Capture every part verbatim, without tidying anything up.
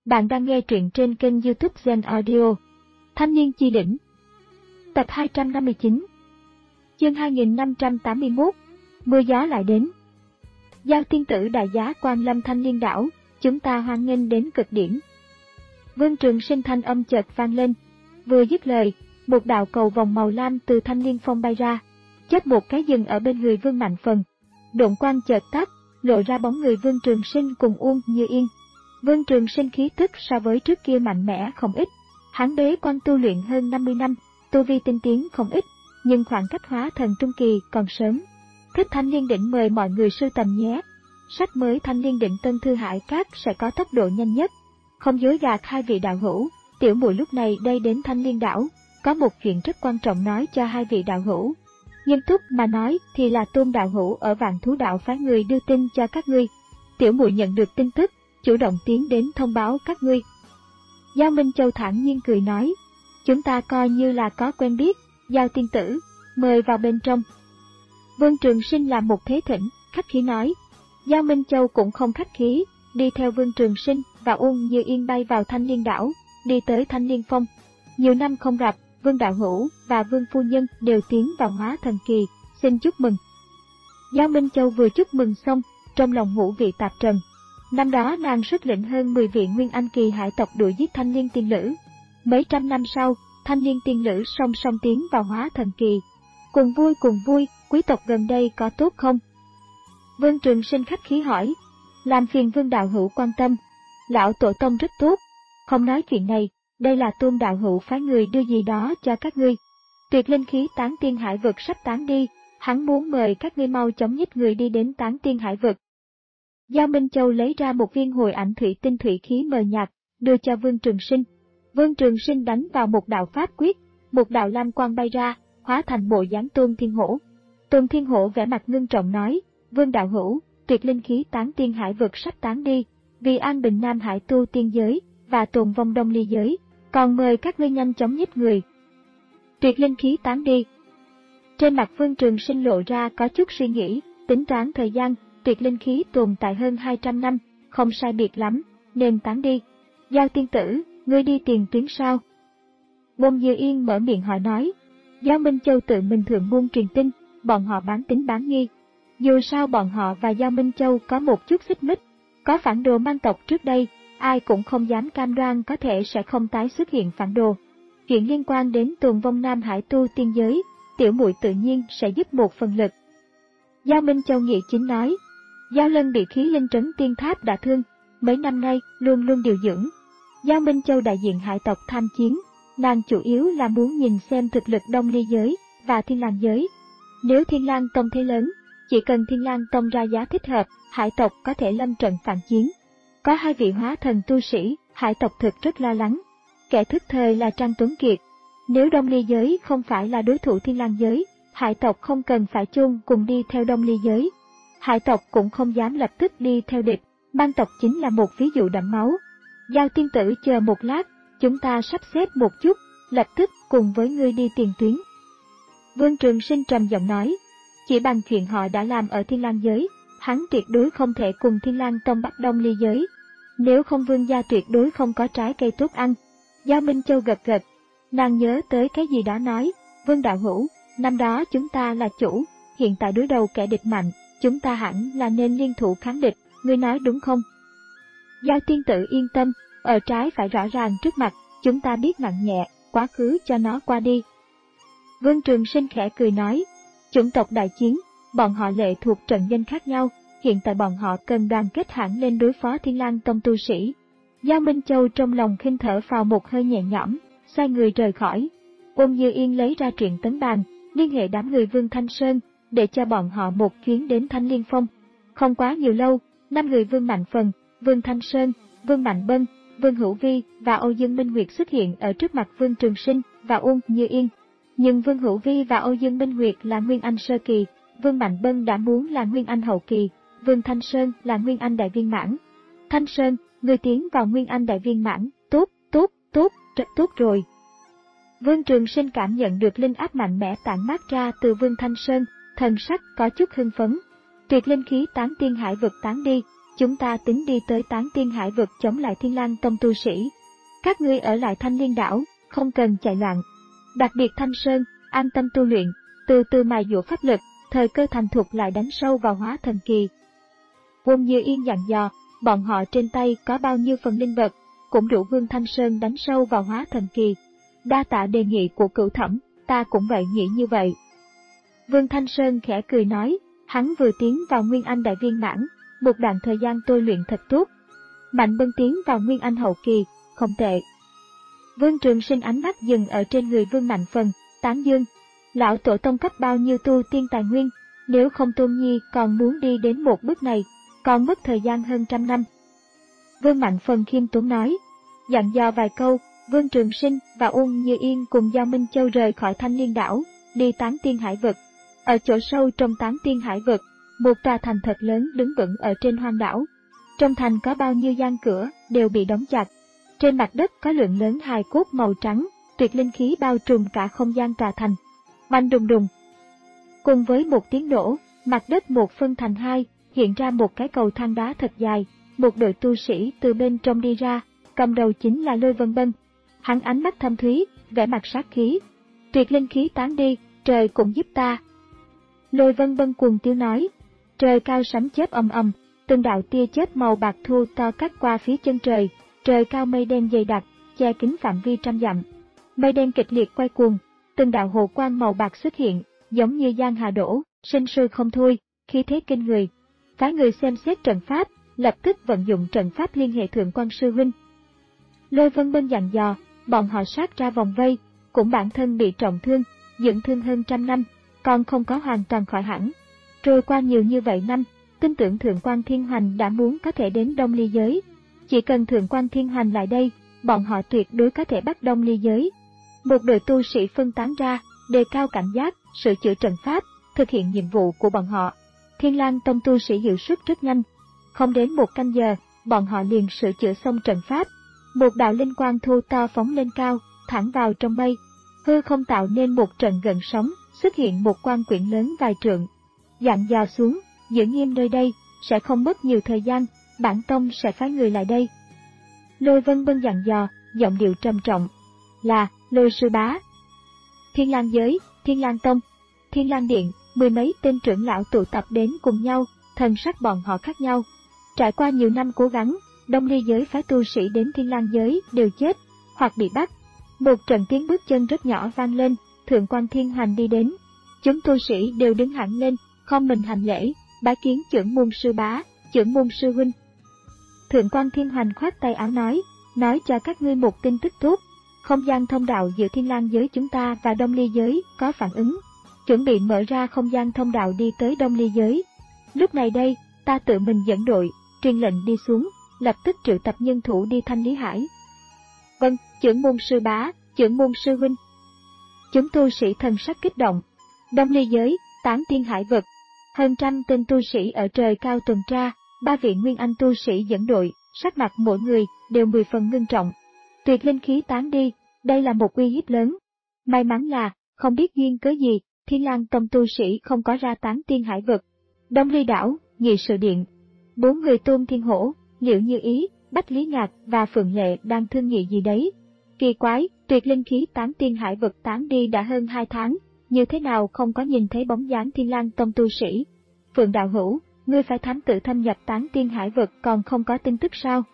Bạn đang nghe truyện trên kênh YouTube Zen Audio. Thanh niên chi đỉnh. Tập hai trăm năm mươi chín. Chương hai nghìn năm trăm tám mươi mốt. Mưa gió lại đến. Giao tiên tử đại giá quan lâm thanh liên đảo, chúng ta hoan nghênh đến cực điểm. Vương Trường Sinh thanh âm chợt vang lên. Vừa dứt lời, một đạo cầu vòng màu lam từ thanh liên phong bay ra, chớp một cái dừng ở bên người Vương Mạnh Phần. Độn quang chợt tắt, lộ ra bóng người Vương Trường Sinh cùng Uông Như Yên. Vương Trường Sinh khí tức so với trước kia mạnh mẽ không ít. Hắn bế quan tu luyện hơn năm mươi năm, tu vi tinh tiến không ít, nhưng khoảng cách hóa thần trung kỳ còn sớm. Thích Thanh Liên Đỉnh mời mọi người sưu tầm nhé. Sách mới Thanh Liên Đỉnh Tân Thư Hải Các sẽ có tốc độ nhanh nhất. Không dối gạt hai vị đạo hữu, tiểu muội lúc này đây đến Thanh Liên đảo, có một chuyện rất quan trọng nói cho hai vị đạo hữu. Nghiêm túc mà nói thì là Tôn đạo hữu ở Vạn Thú đạo phái người đưa tin cho các ngươi. Tiểu muội nhận được tin tức, chủ động tiến đến thông báo các ngươi. Giao Minh Châu thản nhiên cười nói, chúng ta coi như là có quen biết, Giao tiên tử, mời vào bên trong. Vương Trường Sinh làm một thế thỉnh, khách khí nói. Giao Minh Châu cũng không khách khí, đi theo Vương Trường Sinh và Uông Như Yên bay vào Thanh Liên đảo, đi tới Thanh Liên Phong. Nhiều năm không gặp, Vương đạo hữu và Vương phu nhân đều tiến vào hóa thần kỳ, xin chúc mừng. Giao Minh Châu vừa chúc mừng xong, trong lòng ngũ vị tạp trần. Năm đó nàng xuất lĩnh hơn mười vị Nguyên Anh kỳ hải tộc đuổi giết Thanh Liên tiên lữ. Mấy trăm năm sau, Thanh Liên tiên lữ song song tiến vào hóa thần kỳ. Cùng vui cùng vui, quý tộc gần đây có tốt không? Vương Trường Sinh khách khí hỏi. Làm phiền Vương đạo hữu quan tâm. Lão tổ tông rất tốt. Không nói chuyện này, đây là Tôn đạo hữu phái người đưa gì đó cho các ngươi. Tuyệt linh khí Tán Tiên Hải vực sắp tán đi, hắn muốn mời các ngươi mau chóng nhích người đi đến Tán Tiên Hải vực. Giao Minh Châu lấy ra một viên hồi ảnh thủy tinh thủy khí mờ nhạt, đưa cho Vương Trường Sinh. Vương Trường Sinh đánh vào một đạo pháp quyết, một đạo lam quang bay ra, hóa thành bộ dáng Tôn Thiên Hổ. Tôn Thiên Hổ vẻ mặt ngưng trọng nói, Vương đạo hữu, tuyệt linh khí Tán Tiên Hải vực sắp tán đi, vì an bình Nam Hải tu tiên giới và tồn vong Đông Ly giới, còn mời các ngươi nhanh chóng nhích người. Tuyệt linh khí tán đi. Trên mặt Vương Trường Sinh lộ ra có chút suy nghĩ, tính toán thời gian. Tuyệt linh khí tồn tại hơn hai trăm năm, không sai biệt lắm, nên tán đi. Giao tiên tử, ngươi đi tiền tuyến sao? Uông Như Yên mở miệng hỏi nói. Giao Minh Châu tự mình thượng môn truyền tin, bọn họ bán tín bán nghi. Dù sao bọn họ và Giao Minh Châu có một chút xích mích, có phản đồ mang tộc trước đây, ai cũng không dám cam đoan có thể sẽ không tái xuất hiện phản đồ. Chuyện liên quan đến tồn vong Nam Hải tu tiên giới, tiểu muội tự nhiên sẽ giúp một phần lực. Giao Minh Châu nghĩa chính nói. Giao Lân bị khí linh trấn tiên tháp đả thương, mấy năm nay luôn luôn điều dưỡng. Giao Minh Châu đại diện hải tộc tham chiến, nàng chủ yếu là muốn nhìn xem thực lực Đông Ly giới và Thiên Lang giới. Nếu Thiên Lang tông thế lớn, chỉ cần Thiên Lang tông ra giá thích hợp, hải tộc có thể lâm trận phản chiến. Có hai vị hóa thần tu sĩ, hải tộc thực rất lo lắng. Kẻ thức thời là Trang Tuấn Kiệt. Nếu Đông Ly giới không phải là đối thủ Thiên Lang giới, hải tộc không cần phải chung cùng đi theo Đông Ly giới. Hải tộc cũng không dám lập tức đi theo địch, bang tộc chính là một ví dụ đẫm máu. Giao tiên tử chờ một lát, chúng ta sắp xếp một chút, lập tức cùng với ngươi đi tiền tuyến. Vương Trường Sinh trầm giọng nói, chỉ bằng chuyện họ đã làm ở Thiên Lang giới, hắn tuyệt đối không thể cùng Thiên Lang tông bắt Đông Ly giới. Nếu không Vương gia tuyệt đối không có trái cây tốt ăn. Giao Minh Châu gật gật, nàng nhớ tới cái gì đó nói, Vương đạo hữu, năm đó chúng ta là chủ, hiện tại đối đầu kẻ địch mạnh. Chúng ta hẳn là nên liên thủ kháng địch, ngươi nói đúng không? Giao tiên tử yên tâm, ở trái phải rõ ràng trước mặt, chúng ta biết nặng nhẹ, quá khứ cho nó qua đi. Vương Trường Sinh khẽ cười nói, chủng tộc đại chiến, bọn họ lệ thuộc trận doanh khác nhau, hiện tại bọn họ cần đoàn kết hẳn lên đối phó Thiên Lang tông tu sĩ. Giao Minh Châu trong lòng khinh thở phào một hơi nhẹ nhõm, xoay người rời khỏi. Uông Như Yên lấy ra truyện tấn bàn, liên hệ đám người Vương Thanh Sơn, để cho bọn họ một chuyến đến Thanh Liên Phong. Không quá nhiều lâu, năm người Vương Mạnh Phần, Vương Thanh Sơn, Vương Mạnh Bân, Vương Hữu Vi và Âu Dương Minh Nguyệt xuất hiện ở trước mặt Vương Trường Sinh và Uông Như Yên. Nhưng Vương Hữu Vi và Âu Dương Minh Nguyệt là Nguyên Anh sơ kỳ, Vương Mạnh Bân đã muốn là Nguyên Anh hậu kỳ, Vương Thanh Sơn là Nguyên Anh đại viên mãn. Thanh Sơn, người tiến vào Nguyên Anh đại viên mãn, tốt, tốt, tốt, rất tốt rồi. Vương Trường Sinh cảm nhận được linh áp mạnh mẽ tản mát ra từ Vương Thanh Sơn, thần sắc có chút hưng phấn. Tuyệt linh khí Tán Tiên Hải vực tán đi, chúng ta tính đi tới Tán Tiên Hải vực chống lại Thiên Lang Tông tu sĩ. Các ngươi ở lại Thanh Liên đảo, không cần chạy loạn. Đặc biệt Thanh Sơn, an tâm tu luyện, từ từ mài dũa pháp lực, thời cơ thành thục lại đánh sâu vào hóa thần kỳ. Quân Như Yên dặn dò, bọn họ trên tay có bao nhiêu phần linh vật, cũng đủ Vương Thanh Sơn đánh sâu vào hóa thần kỳ. Đa tạ đề nghị của Cửu Thẩm, ta cũng vậy nghĩ như vậy. Vương Thanh Sơn khẽ cười nói, hắn vừa tiến vào Nguyên Anh đại viên mãn, một đoạn thời gian tôi luyện thật tốt. Mạnh Bân tiến vào Nguyên Anh hậu kỳ, không tệ. Vương Trường Sinh ánh mắt dừng ở trên người Vương Mạnh Phần, tán dương. Lão tổ tông cấp bao nhiêu tu tiên tài nguyên, nếu không Tôn Nhi còn muốn đi đến một bước này, còn mất thời gian hơn trăm năm. Vương Mạnh Phần khiêm tốn nói, dặn dò vài câu, Vương Trường Sinh và Uông Như Yên cùng Giao Minh Châu rời khỏi Thanh Liên đảo, đi Tán Tiên Hải vực. Ở chỗ sâu trong Tán Tiên Hải vực, một tòa thành thật lớn đứng vững ở trên hoang đảo. Trong thành có bao nhiêu gian cửa đều bị đóng chặt. Trên mặt đất có lượng lớn hài cốt màu trắng, tuyệt linh khí bao trùm cả không gian tòa thành. Oanh đùng đùng. Cùng với một tiếng nổ, mặt đất một phân thành hai, hiện ra một cái cầu thang đá thật dài. Một đội tu sĩ từ bên trong đi ra, cầm đầu chính là Lôi Vân Bân. Hắn ánh mắt thâm thúy, vẻ mặt sát khí. Tuyệt linh khí tán đi, trời cũng giúp ta. Lôi Vân Bân cuồng tiêu nói. Trời cao sấm chớp ầm ầm, từng đạo tia chớp màu bạc thu to cắt qua phía chân trời. Trời cao mây đen dày đặc, che kín phạm vi trăm dặm. Mây đen kịch liệt quay cuồng, từng đạo hồ quang màu bạc xuất hiện, giống như giang hà đổ, sinh sôi không thôi, khí thế kinh người. Phái người xem xét trận pháp, lập tức vận dụng trận pháp liên hệ Thượng Quan sư huynh. Lôi Vân Bân dặn dò, bọn họ sát ra vòng vây, cũng bản thân bị trọng thương, dưỡng thương hơn trăm năm, còn không có hoàn toàn khỏi hẳn. Trôi qua nhiều như vậy năm, tin tưởng Thượng Quan Thiên Hoành đã muốn có thể đến Đông Ly giới. Chỉ cần Thượng Quan Thiên Hoành lại đây, bọn họ tuyệt đối có thể bắt Đông Ly giới. Một đội tu sĩ phân tán ra, đề cao cảnh giác, sửa chữa trận pháp, thực hiện nhiệm vụ của bọn họ. Thiên Lang Tông tu sĩ hiệu suất rất nhanh. Không đến một canh giờ, bọn họ liền sửa chữa xong trận pháp. Một đạo linh quang thu to phóng lên cao, thẳng vào trong mây. Hư không tạo nên một trận gợn sóng, xuất hiện một quan quyển lớn vài trượng. Dặn dò xuống, giữ nghiêm nơi đây, sẽ không mất nhiều thời gian, bản tông sẽ phái người lại đây. Lôi Vân Bân dặn dò, giọng điệu trầm trọng. Là, Lôi sư bá. Thiên Lang giới, Thiên Lang Tông, Thiên Lang Điện, mười mấy tên trưởng lão tụ tập đến cùng nhau, thần sắc bọn họ khác nhau. Trải qua nhiều năm cố gắng, Đông Ly giới phái tu sĩ đến Thiên Lang giới đều chết, hoặc bị bắt. Một trận tiếng bước chân rất nhỏ vang lên, Thượng Quan Thiên Hoành đi đến. Chúng tu sĩ đều đứng hẳn lên, khom mình hành lễ, bái kiến trưởng môn sư bá, trưởng môn sư huynh. Thượng Quan Thiên Hoành khoát tay áo nói, nói cho các ngươi một tin tức tốt. Không gian thông đạo giữa Thiên Lang giới chúng ta và Đông Ly giới có phản ứng, chuẩn bị mở ra không gian thông đạo đi tới Đông Ly giới. Lúc này đây, ta tự mình dẫn đội, truyền lệnh đi xuống, lập tức triệu tập nhân thủ đi Thanh Lý Hải. Vâng, trưởng môn sư bá, trưởng môn sư huynh. Chúng tu sĩ thần sắc kích động. Đông Ly giới, Tán Tiên Hải vực. Hơn trăm tên tu sĩ ở trời cao tuần tra, ba vị nguyên anh tu sĩ dẫn đội, sắc mặt mỗi người đều mười phần ngưng trọng. Tuyệt linh khí tán đi, đây là một uy hiếp lớn. May mắn là, không biết duyên cớ gì, Thiên Lang Tông tu sĩ không có ra Tán Tiên Hải vực. Đông Ly đảo, nghị sự điện. Bốn người Tôn Thiên Hổ, Liễu Như Ý, Bách Lý Ngạc và Phượng Lệ đang thương nghị gì đấy. Kỳ quái, tuyệt linh khí Tán Tiên Hải vực tán đi đã hơn hai tháng, như thế nào không có nhìn thấy bóng dáng Thiên Lang Tông tu sĩ. Phượng đạo hữu, ngươi phải thám tử thâm nhập Tán Tiên Hải vực còn không có tin tức sao?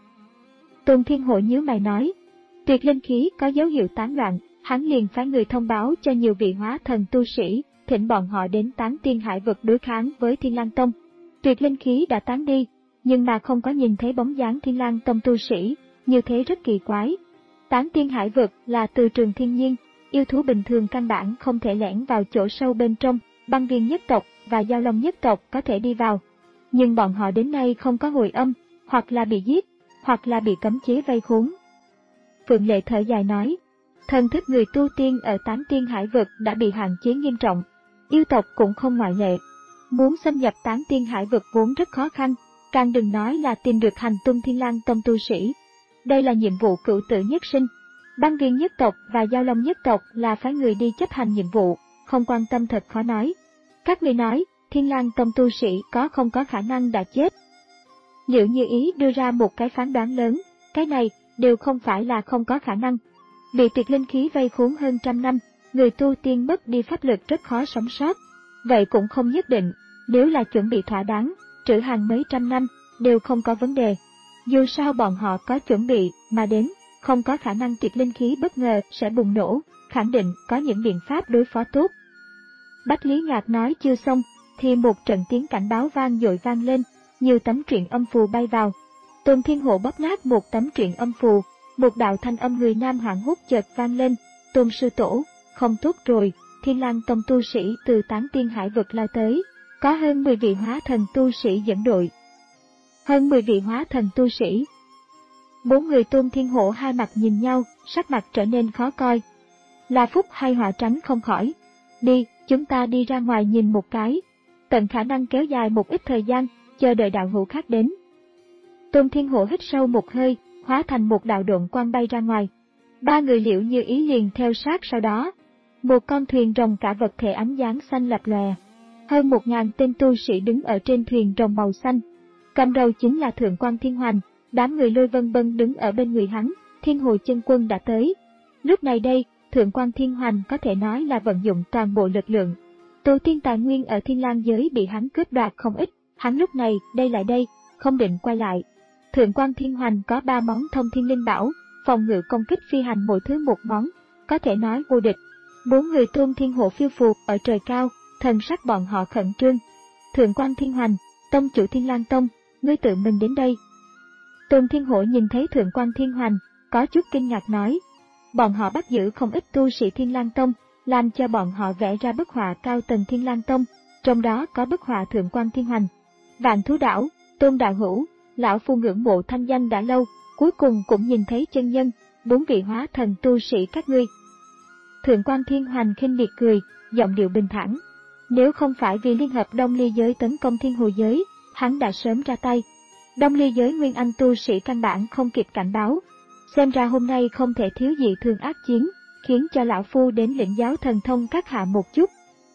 Tôn Thiên Hổ nhíu mày nói, tuyệt linh khí có dấu hiệu tán loạn, hắn liền phái người thông báo cho nhiều vị hóa thần tu sĩ, thỉnh bọn họ đến Tán Tiên Hải vực đối kháng với Thiên Lang Tông. Tuyệt linh khí đã tán đi, nhưng mà không có nhìn thấy bóng dáng Thiên Lang Tông tu sĩ, như thế rất kỳ quái. Tán Tiên Hải vực là từ trường thiên nhiên, yêu thú bình thường căn bản không thể lẻn vào chỗ sâu bên trong, Băng Viên nhất tộc và Giao Long nhất tộc có thể đi vào. Nhưng bọn họ đến nay không có hồi âm, hoặc là bị giết, hoặc là bị cấm chế vây khốn. Phượng Lệ thở dài nói, thần thức người tu tiên ở Tán Tiên Hải vực đã bị hạn chế nghiêm trọng, yêu tộc cũng không ngoại lệ. Muốn xâm nhập Tán Tiên Hải vực vốn rất khó khăn, càng đừng nói là tìm được hành tung Thiên Lang Tông tu sĩ. Đây là nhiệm vụ cửu tử nhất sinh. Băng Viên nhất tộc và Giao Long nhất tộc là phái người đi chấp hành nhiệm vụ, không quan tâm thật khó nói. Các người nói, Thiên Lang Tông tu sĩ có không có khả năng đã chết? Liệu Như Ý đưa ra một cái phán đoán lớn, cái này đều không phải là không có khả năng. Bị tuyệt linh khí vây khốn hơn trăm năm, người tu tiên mất đi pháp lực rất khó sống sót. Vậy cũng không nhất định, nếu là chuẩn bị thỏa đáng, trữ hàng mấy trăm năm, đều không có vấn đề. Dù sao bọn họ có chuẩn bị mà đến, không có khả năng tuyệt linh khí bất ngờ sẽ bùng nổ, khẳng định có những biện pháp đối phó tốt. Bách Lý Ngạc nói chưa xong, thì một trận tiếng cảnh báo vang dội vang lên, nhiều tấm truyện âm phù bay vào. Tôn Thiên Hộ bóp nát một tấm truyện âm phù, một đạo thanh âm người nam hoảng hốt chợt vang lên, Tôn sư tổ, không tốt rồi, Thiên Lang Tông tu sĩ từ tán tiên hải vực lao tới, có hơn mười vị hóa thần tu sĩ dẫn đội. Hơn mười vị hóa thần tu sĩ. Bốn người Tôn Thiên Hộ hai mặt nhìn nhau, sắc mặt trở nên khó coi. Là phúc hay họa tránh không khỏi. Đi, chúng ta đi ra ngoài nhìn một cái. Tận khả năng kéo dài một ít thời gian, chờ đợi đạo hữu khác đến. Tôn Thiên Hộ hít sâu một hơi, hóa thành một đạo độn quang bay ra ngoài. Ba người Liễu Như Ý liền theo sát sau đó. Một con thuyền rồng cả vật thể ánh sáng xanh lập lòe. Hơn một ngàn tên tu sĩ đứng ở trên thuyền rồng màu xanh. Cầm đầu chính là Thượng Quan Thiên Hoành, đám người Lôi Vân Bân đứng ở bên người hắn, Thiên Hồ Chân Quân đã tới. Lúc này đây, Thượng Quan Thiên Hoành có thể nói là vận dụng toàn bộ lực lượng. Tu tiên tài nguyên ở Thiên Lang giới bị hắn cướp đoạt không ít, hắn lúc này đây lại đây, không định quay lại. Thượng Quan Thiên Hoành có ba món thông thiên linh bảo, phòng ngự công kích phi hành mỗi thứ một món, có thể nói vô địch. Bốn người Tôn Thiên Hộ phiêu phù ở trời cao, thần sắc bọn họ khẩn trương. Thượng Quan Thiên Hoành, tông chủ Thiên Lang Tông, ngươi tự mình đến đây. Tôn Thiên Hộ nhìn thấy Thượng Quan Thiên Hoành, có chút kinh ngạc nói. Bọn họ bắt giữ không ít tu sĩ Thiên Lang Tông, làm cho bọn họ vẽ ra bức họa cao tầng Thiên Lang Tông, trong đó có bức họa Thượng Quan Thiên Hoành. Vạn Thú Đảo, Tôn đạo hữu, lão phu ngưỡng mộ thanh danh đã lâu, cuối cùng cũng nhìn thấy chân nhân, bốn vị hóa thần tu sĩ các ngươi. Thượng Quan Thiên Hoành khinh miệt cười, giọng điệu bình thản. Nếu không phải vì liên hợp Đông Ly giới tấn công Thiên Hồ giới, hắn đã sớm ra tay. Đông Ly giới nguyên anh tu sĩ căn bản không kịp cảnh báo. Xem ra hôm nay không thể thiếu dị thường ác chiến, khiến cho lão phu đến lĩnh giáo thần thông các hạ một chút.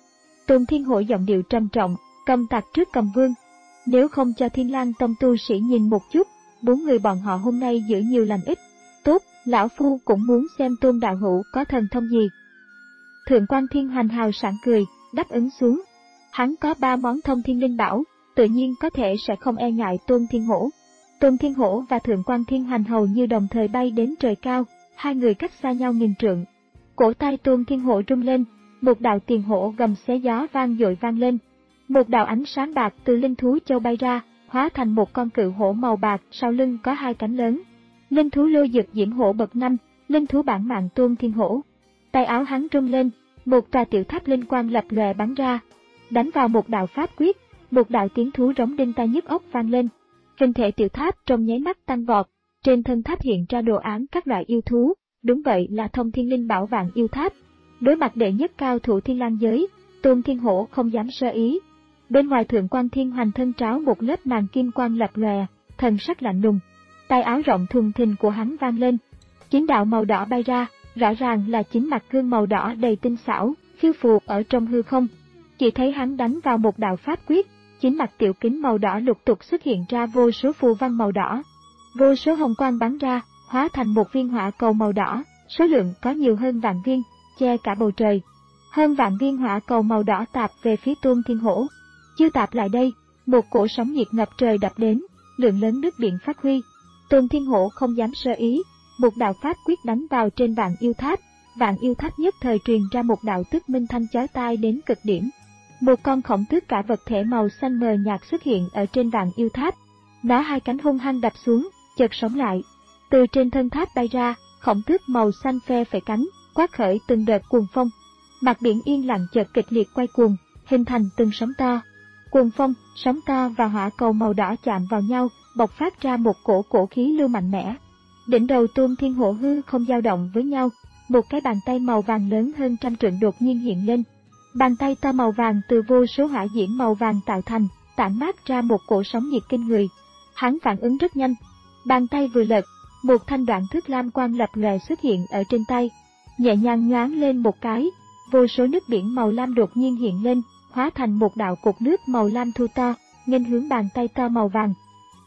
Tôn Thiên Hộ giọng điệu trầm trọng, cầm tạc trước cầm vương. Nếu không cho Thiên Lang Tông tu sĩ nhìn một chút, bốn người bọn họ hôm nay giữ nhiều lành ít. Tốt, lão phu cũng muốn xem Tôn đạo hữu có thần thông gì. Thượng Quan Thiên Hoành hào sảng cười, đáp ứng xuống. Hắn có ba món thông thiên linh bảo, tự nhiên có thể sẽ không e ngại Tôn Thiên Hổ. Tôn Thiên Hổ và Thượng Quan Thiên Hoành hầu như đồng thời bay đến trời cao, hai người cách xa nhau nghìn trượng. Cổ tay Tôn Thiên Hổ rung lên, một đạo tiền hổ gầm xé gió vang dội vang lên. Một đạo ánh sáng bạc từ linh thú châu bay ra, hóa thành một con cự hổ màu bạc, sau lưng có hai cánh lớn. Linh thú Lôi Dực Diễm Hổ bậc năm, linh thú bản mạng Tôn Thiên Hổ. Tay áo hắn rung lên, một tòa tiểu tháp linh quang lập lòe bắn ra, đánh vào một đạo pháp quyết, một đạo tiếng thú rống đinh tai nhức óc vang lên. Hình thể tiểu tháp trong nháy mắt tăng vọt, trên thân tháp hiện ra đồ án các loại yêu thú, đúng vậy là thông thiên linh bảo Vạn Yêu Tháp. Đối mặt đệ nhất cao thủ Thiên Lang giới, Tôn Thiên Hổ không dám sơ ý. Bên ngoài Thượng Quan Thiên Hoành thân tráo một lớp màn kim quang lập lòe, thần sắc lạnh lùng. Tay áo rộng thùng thình của hắn vang lên, chín đạo màu đỏ bay ra, rõ ràng là chín mặt gương màu đỏ đầy tinh xảo, phiêu phù ở trong hư không. Chỉ thấy hắn đánh vào một đạo pháp quyết, chín mặt tiểu kính màu đỏ lục tục xuất hiện ra vô số phù văn màu đỏ. Vô số hồng quang bắn ra, hóa thành một viên hỏa cầu màu đỏ, số lượng có nhiều hơn vạn viên, che cả bầu trời. Hơn vạn viên hỏa cầu màu đỏ tạp về phía Tôn Thiên Hổ. Chưa tạp lại đây, một cổ sóng nhiệt ngập trời đập đến, lượng lớn nước biển phát huy. Tôn Thiên Hổ không dám sơ ý, một đạo pháp quyết đánh vào trên Vạn Yêu Tháp. Vạn Yêu Tháp nhất thời truyền ra một đạo tức minh thanh chói tai đến cực điểm. Một con khổng tước cả vật thể màu xanh mờ nhạt xuất hiện ở trên Vạn Yêu Tháp. Nó hai cánh hung hăng đập xuống, chợt sống lại. Từ trên thân tháp bay ra, khổng tước màu xanh phe phẩy cánh, quát khởi từng đợt cuồng phong. Mặt biển yên lặng chợt kịch liệt quay cuồng, hình thành từng sóng to. Cuồng phong, sóng to và hỏa cầu màu đỏ chạm vào nhau, bộc phát ra một cổ cổ khí lưu mạnh mẽ. Đỉnh đầu Tôn Thiên Hổ hư không dao động với nhau, một cái bàn tay màu vàng lớn hơn trăm trượng đột nhiên hiện lên. Bàn tay to màu vàng từ vô số hỏa diễm màu vàng tạo thành, tản mát ra một cổ sóng nhiệt kinh người. Hắn phản ứng rất nhanh, bàn tay vừa lật, một thanh đoạn thước lam quang lập lòe xuất hiện ở trên tay, nhẹ nhàng nhoáng lên một cái, vô số nước biển màu lam đột nhiên hiện lên, hóa thành một đạo cột nước màu lam thu to, nghênh hướng bàn tay to màu vàng.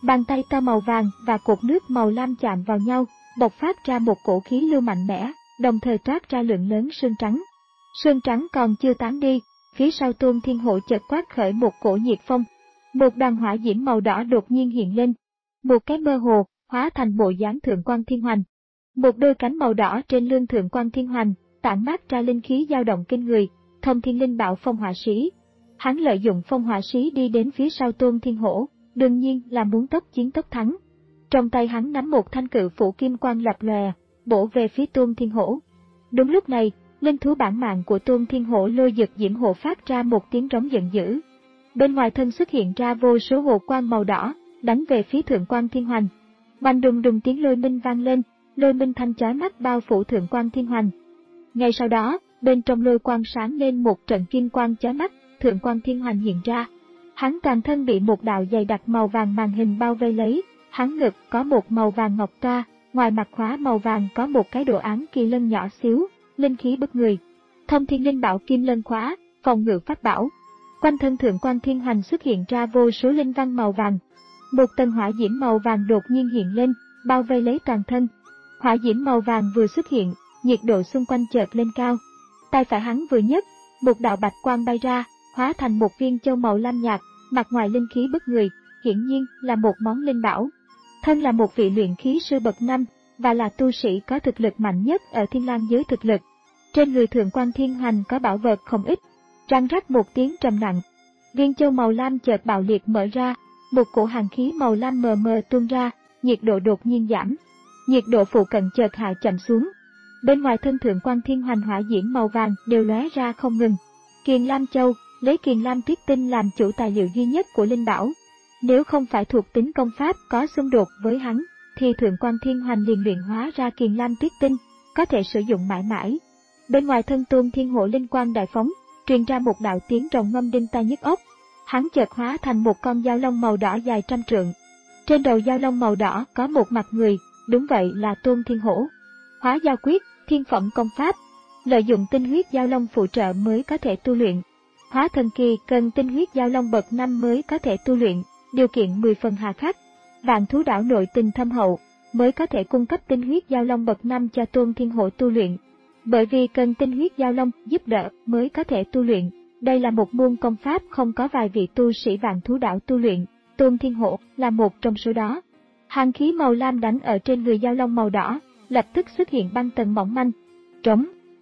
Bàn tay to màu vàng và cột nước màu lam chạm vào nhau, bộc phát ra một cổ khí lưu mạnh mẽ, đồng thời toát ra lượng lớn sương trắng. Sương trắng còn chưa tán đi, phía sau Tôn Thiên Hổ chợt quát khởi một cổ nhiệt phong. Một đoàn hỏa diễm màu đỏ đột nhiên hiện lên, một cái mơ hồ, hóa thành bộ dáng Thượng Quan Thiên Hoành. Một đôi cánh màu đỏ trên lưng Thượng Quan Thiên Hoành, tản mát ra linh khí dao động kinh người, Thông Thiên Linh Bảo Phong Hỏa Sĩ. Hắn lợi dụng Phong Hỏa Sĩ đi đến phía sau Tôn Thiên Hổ, đương nhiên là muốn tốc chiến tốc thắng. Trong tay hắn nắm một thanh cự phủ kim quang lập lòe, bổ về phía Tôn Thiên Hổ. Đúng lúc này, linh thú bản mạng của Tôn Thiên Hổ Lôi Dực Diễm Hộ phát ra một tiếng rống giận dữ. Bên ngoài thân xuất hiện ra vô số hồ quang màu đỏ, đánh về phía Thượng Quan Thiên Hoành. Oanh đùng đùng tiếng lôi minh vang lên, lôi minh thanh chói mắt bao phủ Thượng Quan Thiên Hoành. Ngay sau đó, bên trong lôi quang sáng lên một trận kim quang chói mắt, Thượng Quan Thiên Hoành hiện ra. Hắn toàn thân bị một đạo dày đặc màu vàng màn hình bao vây lấy, hắn ngực có một màu vàng ngọc toa, ngoài mặt khóa màu vàng có một cái đồ án kỳ lân nhỏ xíu, linh khí bức người. Thông Thiên Linh Bảo Kim Lân Khóa, phòng ngự pháp bảo. Quanh thân Thượng Quan Thiên Hoành xuất hiện ra vô số linh văn màu vàng. Một tầng hỏa diễm màu vàng đột nhiên hiện lên, bao vây lấy toàn thân. Hỏa diễm màu vàng vừa xuất hiện, nhiệt độ xung quanh chợt lên cao. Tay phải hắn vừa nhấc, một đạo bạch quang bay ra, hóa thành một viên châu màu lam nhạt, mặt ngoài linh khí bức người, hiển nhiên là một món linh bảo. Thân là một vị luyện khí sư bậc năm, và là tu sĩ có thực lực mạnh nhất ở Thiên Lang giới thực lực. Trên người Thượng Quan Thiên Hoành có bảo vật không ít. Răng rắc một tiếng trầm nặng, viên châu màu lam chợt bạo liệt mở ra, một cổ hàn khí màu lam mờ mờ tuôn ra, nhiệt độ đột nhiên giảm. Nhiệt độ phụ cận chợt hạ chậm xuống. Bên ngoài thân Thượng Quan Thiên Hoành hỏa diễm màu vàng đều lóe ra không ngừng. Kiền Lam Châu, lấy Kiền Lam Tuyết Tinh làm chủ tài liệu duy nhất của linh bảo. Nếu không phải thuộc tính công pháp có xung đột với hắn, thì Thượng Quan Thiên Hoành liền luyện hóa ra Kiền Lam Tuyết Tinh, có thể sử dụng mãi mãi. Bên ngoài thân Tôn Thiên Hổ linh quang đại phóng, truyền ra một đạo tiếng rồng ngâm đinh tai nhức óc. Hắn chợt hóa thành một con dao long màu đỏ dài trăm trượng. Trên đầu dao long màu đỏ có một mặt người, đúng vậy là Tôn Thiên Hổ. Hóa Dao Quyết, thiên phẩm công pháp, lợi dụng tinh huyết dao long phụ trợ mới có thể tu luyện. Hóa thần kỳ cần tinh huyết dao long bậc năm mới có thể tu luyện, điều kiện mười phần hà khắc. Vạn Thú Đảo nội tình thâm hậu, mới có thể cung cấp tinh huyết dao long bậc năm cho Tôn Thiên Hổ tu luyện. Bởi vì cần tinh huyết dao long giúp đỡ mới có thể tu luyện, đây là một môn công pháp không có vài vị tu sĩ Vạn Thú Đảo tu luyện, Tôn Thiên Hổ là một trong số đó. Hàn khí màu lam đánh ở trên người dao long màu đỏ, lập tức xuất hiện băng tầng mỏng manh. Trống.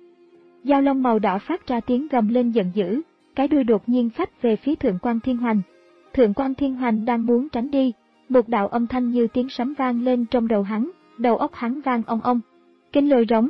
Dao long màu đỏ phát ra tiếng gầm lên giận dữ, cái đuôi đột nhiên phách về phía Thượng Quan Thiên Hoành. Thượng Quan Thiên Hoành đang muốn tránh đi, một đạo âm thanh như tiếng sấm vang lên trong đầu hắn, đầu óc hắn vang ong ong. Kinh lôi rống.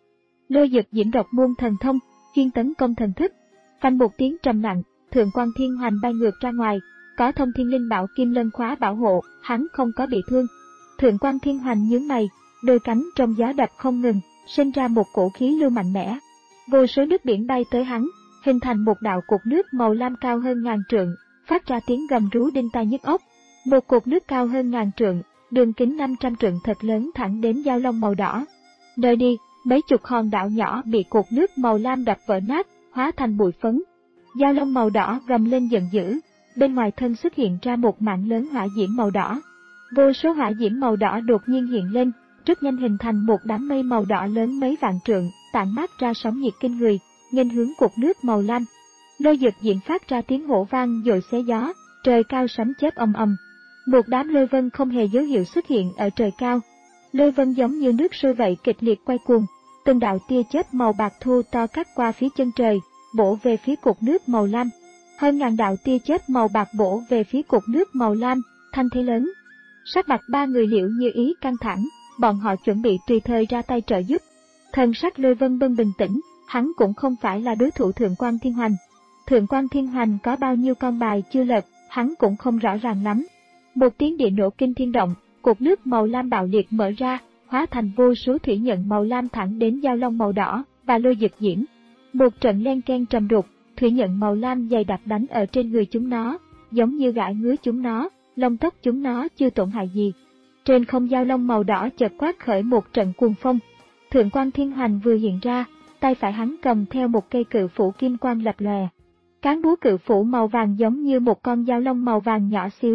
Lôi Dực Diễm Độc Môn thần thông, chuyên tấn công thần thức. Phanh một tiếng trầm nặng, Thượng Quan Thiên Hoành bay ngược ra ngoài, có Thông Thiên Linh Bảo Kim Lân Khóa bảo hộ, hắn không có bị thương. Thượng Quan Thiên Hoành nhướng mày, đôi cánh trong gió đập không ngừng, sinh ra một cổ khí lưu mạnh mẽ. Vô số nước biển bay tới hắn, hình thành một đạo cột nước màu lam cao hơn ngàn trượng, phát ra tiếng gầm rú đinh tai nhức óc. Một cột nước cao hơn ngàn trượng, đường kính năm trăm trượng thật lớn thẳng đến dao long màu đỏ. Nơi đi, mấy chục hòn đảo nhỏ bị cột nước màu lam đập vỡ nát, hóa thành bụi phấn. Dao long màu đỏ gầm lên giận dữ, bên ngoài thân xuất hiện ra một mạng lớn hỏa diễm màu đỏ. Vô số hỏa diễm màu đỏ đột nhiên hiện lên, rất nhanh hình thành một đám mây màu đỏ lớn mấy vạn trượng, tản mát ra sóng nhiệt kinh người, nghênh hướng cột nước màu lam. Lôi Dực Diễm phát ra tiếng hổ vang dội xé gió, trời cao sấm chớp ầm ầm. Một đám lôi vân không hề dấu hiệu xuất hiện ở trời cao. Lôi vân giống như nước sôi vậy kịch liệt quay cuồng, từng đạo tia chớp màu bạc thu to cắt qua phía chân trời, bổ về phía cột nước màu lam. Hơn ngàn đạo tia chớp màu bạc bổ về phía cột nước màu lam, thanh thế lớn. Sắc mặt ba người Liễu Như Ý căng thẳng, bọn họ chuẩn bị tùy thời ra tay trợ giúp. Thần sắc Lôi Vân Bân bình tĩnh, hắn cũng không phải là đối thủ Thượng Quan Thiên Hoành. Thượng Quan Thiên Hoành có bao nhiêu con bài chưa lật, hắn cũng không rõ ràng lắm. Một tiếng địa nổ kinh thiên động, cột nước màu lam bạo liệt mở ra, hóa thành vô số thủy nhận màu lam thẳng đến dao long màu đỏ và Lôi Dực Diễm. Một trận len ken trầm đục, thủy nhận màu lam dày đặc đánh ở trên người chúng nó, giống như gãi ngứa chúng nó, lông tóc chúng nó chưa tổn hại gì. Trên không dao long màu đỏ chợt quát khởi một trận cuồng phong. Thượng Quan Thiên Hoành vừa hiện ra, tay phải hắn cầm theo một cây cự phủ kim quang lập lòe. Cán búa cự phủ màu vàng giống như một con dao long màu vàng nhỏ xíu,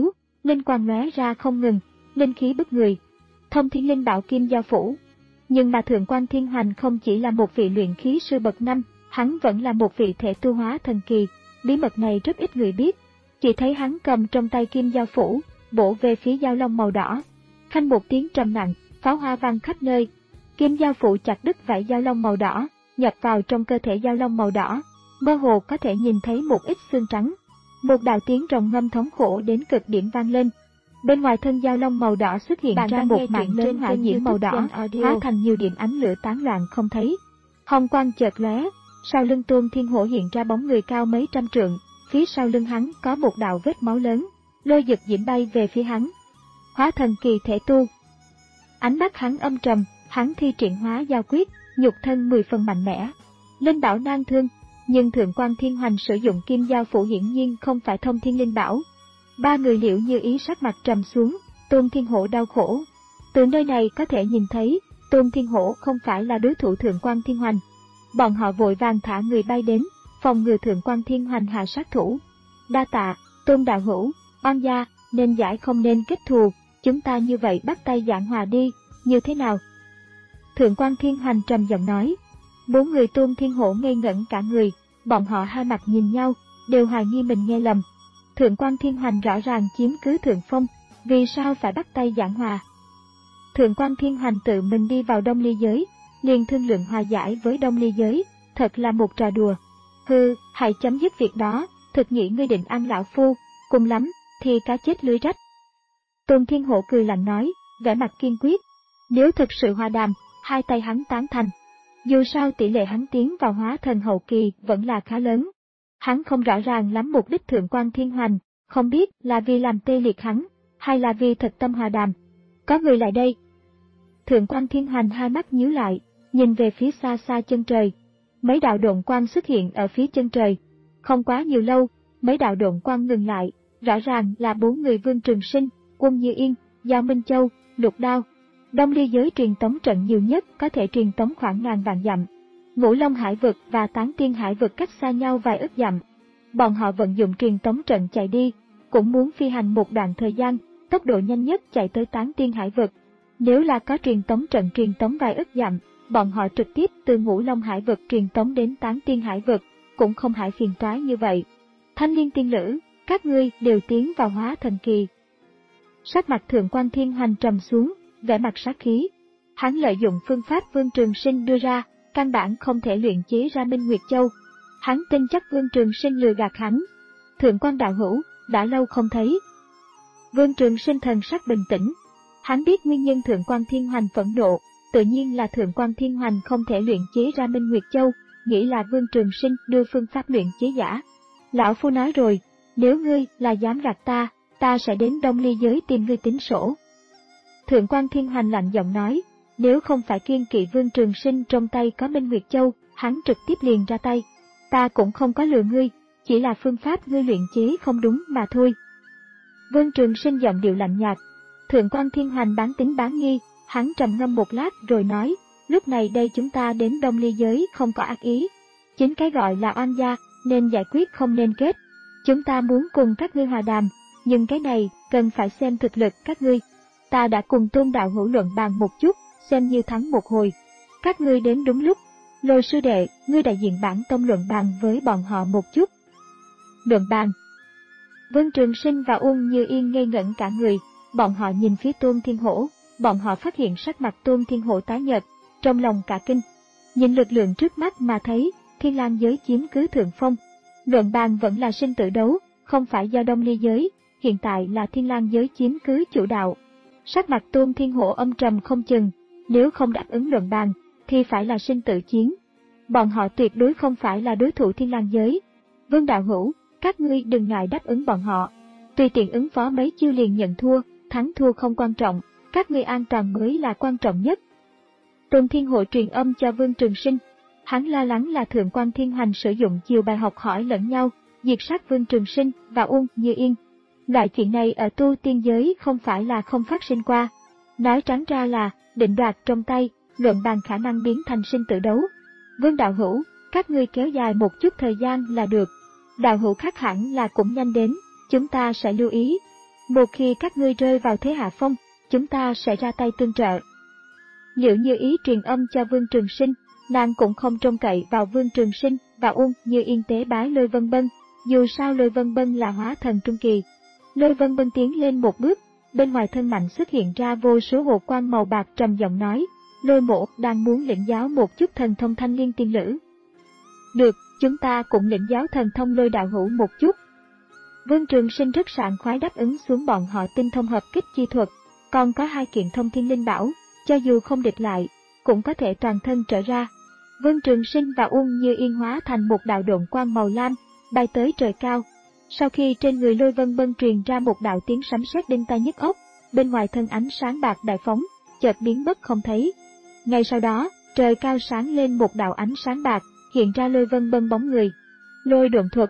linh quang lóe ra không ngừng, linh khí bức người. Thông thiên linh bảo kim giao phủ. Nhưng mà Thượng quan Thiên Hoành không chỉ là một vị luyện khí sư bậc năm, hắn vẫn là một vị thể tu hóa thần kỳ. Bí mật này rất ít người biết. Chỉ thấy hắn cầm trong tay kim giao phủ, bổ về phía dao long màu đỏ. Khanh một tiếng trầm nặng, pháo hoa vang khắp nơi. Kim giao phủ chặt đứt vảy dao long màu đỏ, nhập vào trong cơ thể dao long màu đỏ. Mơ hồ có thể nhìn thấy một ít xương trắng. Một đạo tiếng rồng ngâm thống khổ đến cực điểm vang lên. Bên ngoài thân dao long màu đỏ xuất hiện Bạn ra một mảng lớn hỏa diễm màu đỏ, hóa thành nhiều điểm ánh lửa tán loạn không thấy. Hồng quang chợt lóe, sau lưng Tôn Thiên Hổ hiện ra bóng người cao mấy trăm trượng, phía sau lưng hắn có một đạo vết máu lớn, lôi dực diễm bay về phía hắn. Hóa thần kỳ thể tu. Ánh mắt hắn âm trầm, hắn thi triển hóa giao quyết, nhục thân mười phần mạnh mẽ. Linh bảo nan thương, nhưng Thượng quan Thiên Hoành sử dụng kim giao phủ hiển nhiên không phải thông thiên linh bảo. Ba người Liễu Như Ý sắc mặt trầm xuống, Tôn Thiên Hổ đau khổ. Từ nơi này có thể nhìn thấy, Tôn Thiên Hổ không phải là đối thủ Thượng quan Thiên Hoành. Bọn họ vội vàng thả người bay đến, phòng ngừa Thượng quan Thiên Hoành hạ sát thủ. Đa tạ, Tôn đạo hữu, oan gia, nên giải không nên kết thù, chúng ta như vậy bắt tay giảng hòa đi, như thế nào? Thượng quan Thiên Hoành trầm giọng nói. Bốn người Tôn Thiên Hổ ngây ngẩn cả người, bọn họ hai mặt nhìn nhau, đều hoài nghi mình nghe lầm. Thượng quan Thiên Hoành rõ ràng chiếm cứ thượng phong, vì sao phải bắt tay giảng hòa? Thượng quan Thiên Hoành tự mình đi vào Đông Ly giới, liền thương lượng hòa giải với Đông Ly giới, thật là một trò đùa. Hừ, hãy chấm dứt việc đó, thực nghĩ ngươi định ăn lão phu, cùng lắm, thì cá chết lưới rách. Tôn Thiên Hổ cười lạnh nói, vẻ mặt kiên quyết. Nếu thực sự hòa đàm, hai tay hắn tán thành. Dù sao tỷ lệ hắn tiến vào hóa thần hậu kỳ vẫn là khá lớn. Hắn không rõ ràng lắm mục đích Thượng quan Thiên Hoành, không biết là vì làm tê liệt hắn, hay là vì thật tâm hòa đàm. Có người lại đây. Thượng quan Thiên Hoành hai mắt nhíu lại, nhìn về phía xa xa chân trời. Mấy đạo độn quang xuất hiện ở phía chân trời. Không quá nhiều lâu, mấy đạo độn quang ngừng lại, rõ ràng là bốn người Vương Trường Sinh, Quân Như Yên, Giao Minh Châu, Lục Đao. Đông Ly giới truyền tống trận nhiều nhất có thể truyền tống khoảng ngàn vạn dặm. Ngũ Long Hải vực và Tán Tiên Hải vực cách xa nhau vài ức dặm. Bọn họ vận dụng truyền tống trận chạy đi, cũng muốn phi hành một đoạn thời gian, tốc độ nhanh nhất chạy tới Tán Tiên Hải vực. Nếu là có truyền tống trận truyền tống vài ức dặm, bọn họ trực tiếp từ Ngũ Long Hải vực truyền tống đến Tán Tiên Hải vực, cũng không hại phiền toái như vậy. Thanh Liên tiên lữ, các ngươi đều tiến vào hóa thần kỳ. Sắc mặt Thượng quan Thiên Hoành trầm xuống, vẻ mặt sát khí. Hắn lợi dụng phương pháp Vương Trường Sinh đưa ra, căn bản không thể luyện chế ra Minh Nguyệt Châu. Hắn tin chắc Vương Trường Sinh lừa gạt hắn. Thượng quan đạo hữu, đã lâu không thấy. Vương Trường Sinh thần sắc bình tĩnh. Hắn biết nguyên nhân Thượng quan Thiên Hoành phẫn nộ, tự nhiên là Thượng quan Thiên Hoành không thể luyện chế ra Minh Nguyệt Châu, nghĩ là Vương Trường Sinh đưa phương pháp luyện chế giả. Lão phu nói rồi, nếu ngươi là dám gạt ta, ta sẽ đến Đông Ly giới tìm ngươi tính sổ. Thượng quan Thiên Hoành lạnh giọng nói, nếu không phải kiêng kỵ Vương Trường Sinh trong tay có Minh Nguyệt Châu, hắn trực tiếp liền ra tay. Ta cũng không có lừa ngươi, chỉ là phương pháp ngươi luyện chế không đúng mà thôi. Vương Trường Sinh giọng điệu lạnh nhạt. Thượng quan Thiên Hoành bán tính bán nghi, hắn trầm ngâm một lát rồi nói, lúc này đây chúng ta đến Đông Ly giới không có ác ý. Chính cái gọi là oan gia, nên giải quyết không nên kết. Chúng ta muốn cùng các ngươi hòa đàm, nhưng cái này cần phải xem thực lực các ngươi. Ta đã cùng Tôn đạo hữu luận bàn một chút, xem như thắng một hồi. Các ngươi đến đúng lúc. Lôi sư đệ, ngươi đại diện bản tông luận bàn với bọn họ một chút. Luận bàn. Vương Trường Sinh và Uông Như Yên ngây ngẩn cả người, bọn họ nhìn phía Tôn Thiên Hổ, bọn họ phát hiện sắc mặt Tôn Thiên Hổ tái nhợt, trong lòng cả kinh. Nhìn lực lượng trước mắt mà thấy, Thiên Lang giới chiếm cứ thượng phong. Luận bàn vẫn là sinh tử đấu, không phải do Đông Ly giới, hiện tại là Thiên Lang giới chiếm cứ chủ đạo. Sắc mặt Tôn Thiên Hổ âm trầm không chừng, nếu không đáp ứng luận bàn, thì phải là sinh tử chiến. Bọn họ tuyệt đối không phải là đối thủ Thiên Lang giới. Vương đạo hữu, các ngươi đừng ngại đáp ứng bọn họ. Tùy tiện ứng phó mấy chiêu liền nhận thua, thắng thua không quan trọng, các ngươi an toàn mới là quan trọng nhất. Tôn Thiên Hổ truyền âm cho Vương Trường Sinh. Hắn lo lắng là Thượng quan Thiên Hoành sử dụng chiều bài học hỏi lẫn nhau, diệt sát Vương Trường Sinh và Uông Như Yên. Loại chuyện này ở tu tiên giới không phải là không phát sinh qua. Nói trắng ra là, định đoạt trong tay, luận bàn khả năng biến thành sinh tử đấu. Vương đạo hữu, các ngươi kéo dài một chút thời gian là được. Đạo hữu khác hẳn là cũng nhanh đến, chúng ta sẽ lưu ý. một khi các ngươi rơi vào thế hạ phong, chúng ta sẽ ra tay tương trợ. Liễu Như Ý truyền âm cho Vương Trường Sinh, nàng cũng không trông cậy vào Vương Trường Sinh và Uông Như Yên tế bái Lôi Vân Bân, dù sao Lôi Vân Bân là hóa thần trung kỳ. Lôi Vân Bân tiến lên một bước, bên ngoài thân mạnh xuất hiện ra vô số hồ quang màu bạc, trầm giọng nói, Lôi mỗ đang muốn lĩnh giáo một chút thần thông Thanh Liên Tiên Lữ. Được, chúng ta cũng lĩnh giáo thần thông Lôi Đạo Hữu một chút. Vương Trường Sinh rất sảng khoái đáp ứng xuống bọn họ tinh thông hợp kích chi thuật, còn có hai kiện thông thiên linh bảo, cho dù không địch lại, cũng có thể toàn thân trở ra. Vương Trường Sinh và Uông Như Yên hóa thành một đạo độn quang màu lam, bay tới trời cao. Sau khi trên người Lôi Vân Bân truyền ra một đạo tiếng sấm sét đinh tai nhức óc, bên ngoài thân ánh sáng bạc đại phóng, chợt biến mất không thấy. Ngay sau đó, trời cao sáng lên một đạo ánh sáng bạc, hiện ra Lôi Vân Bân bóng người. Lôi độn thuật.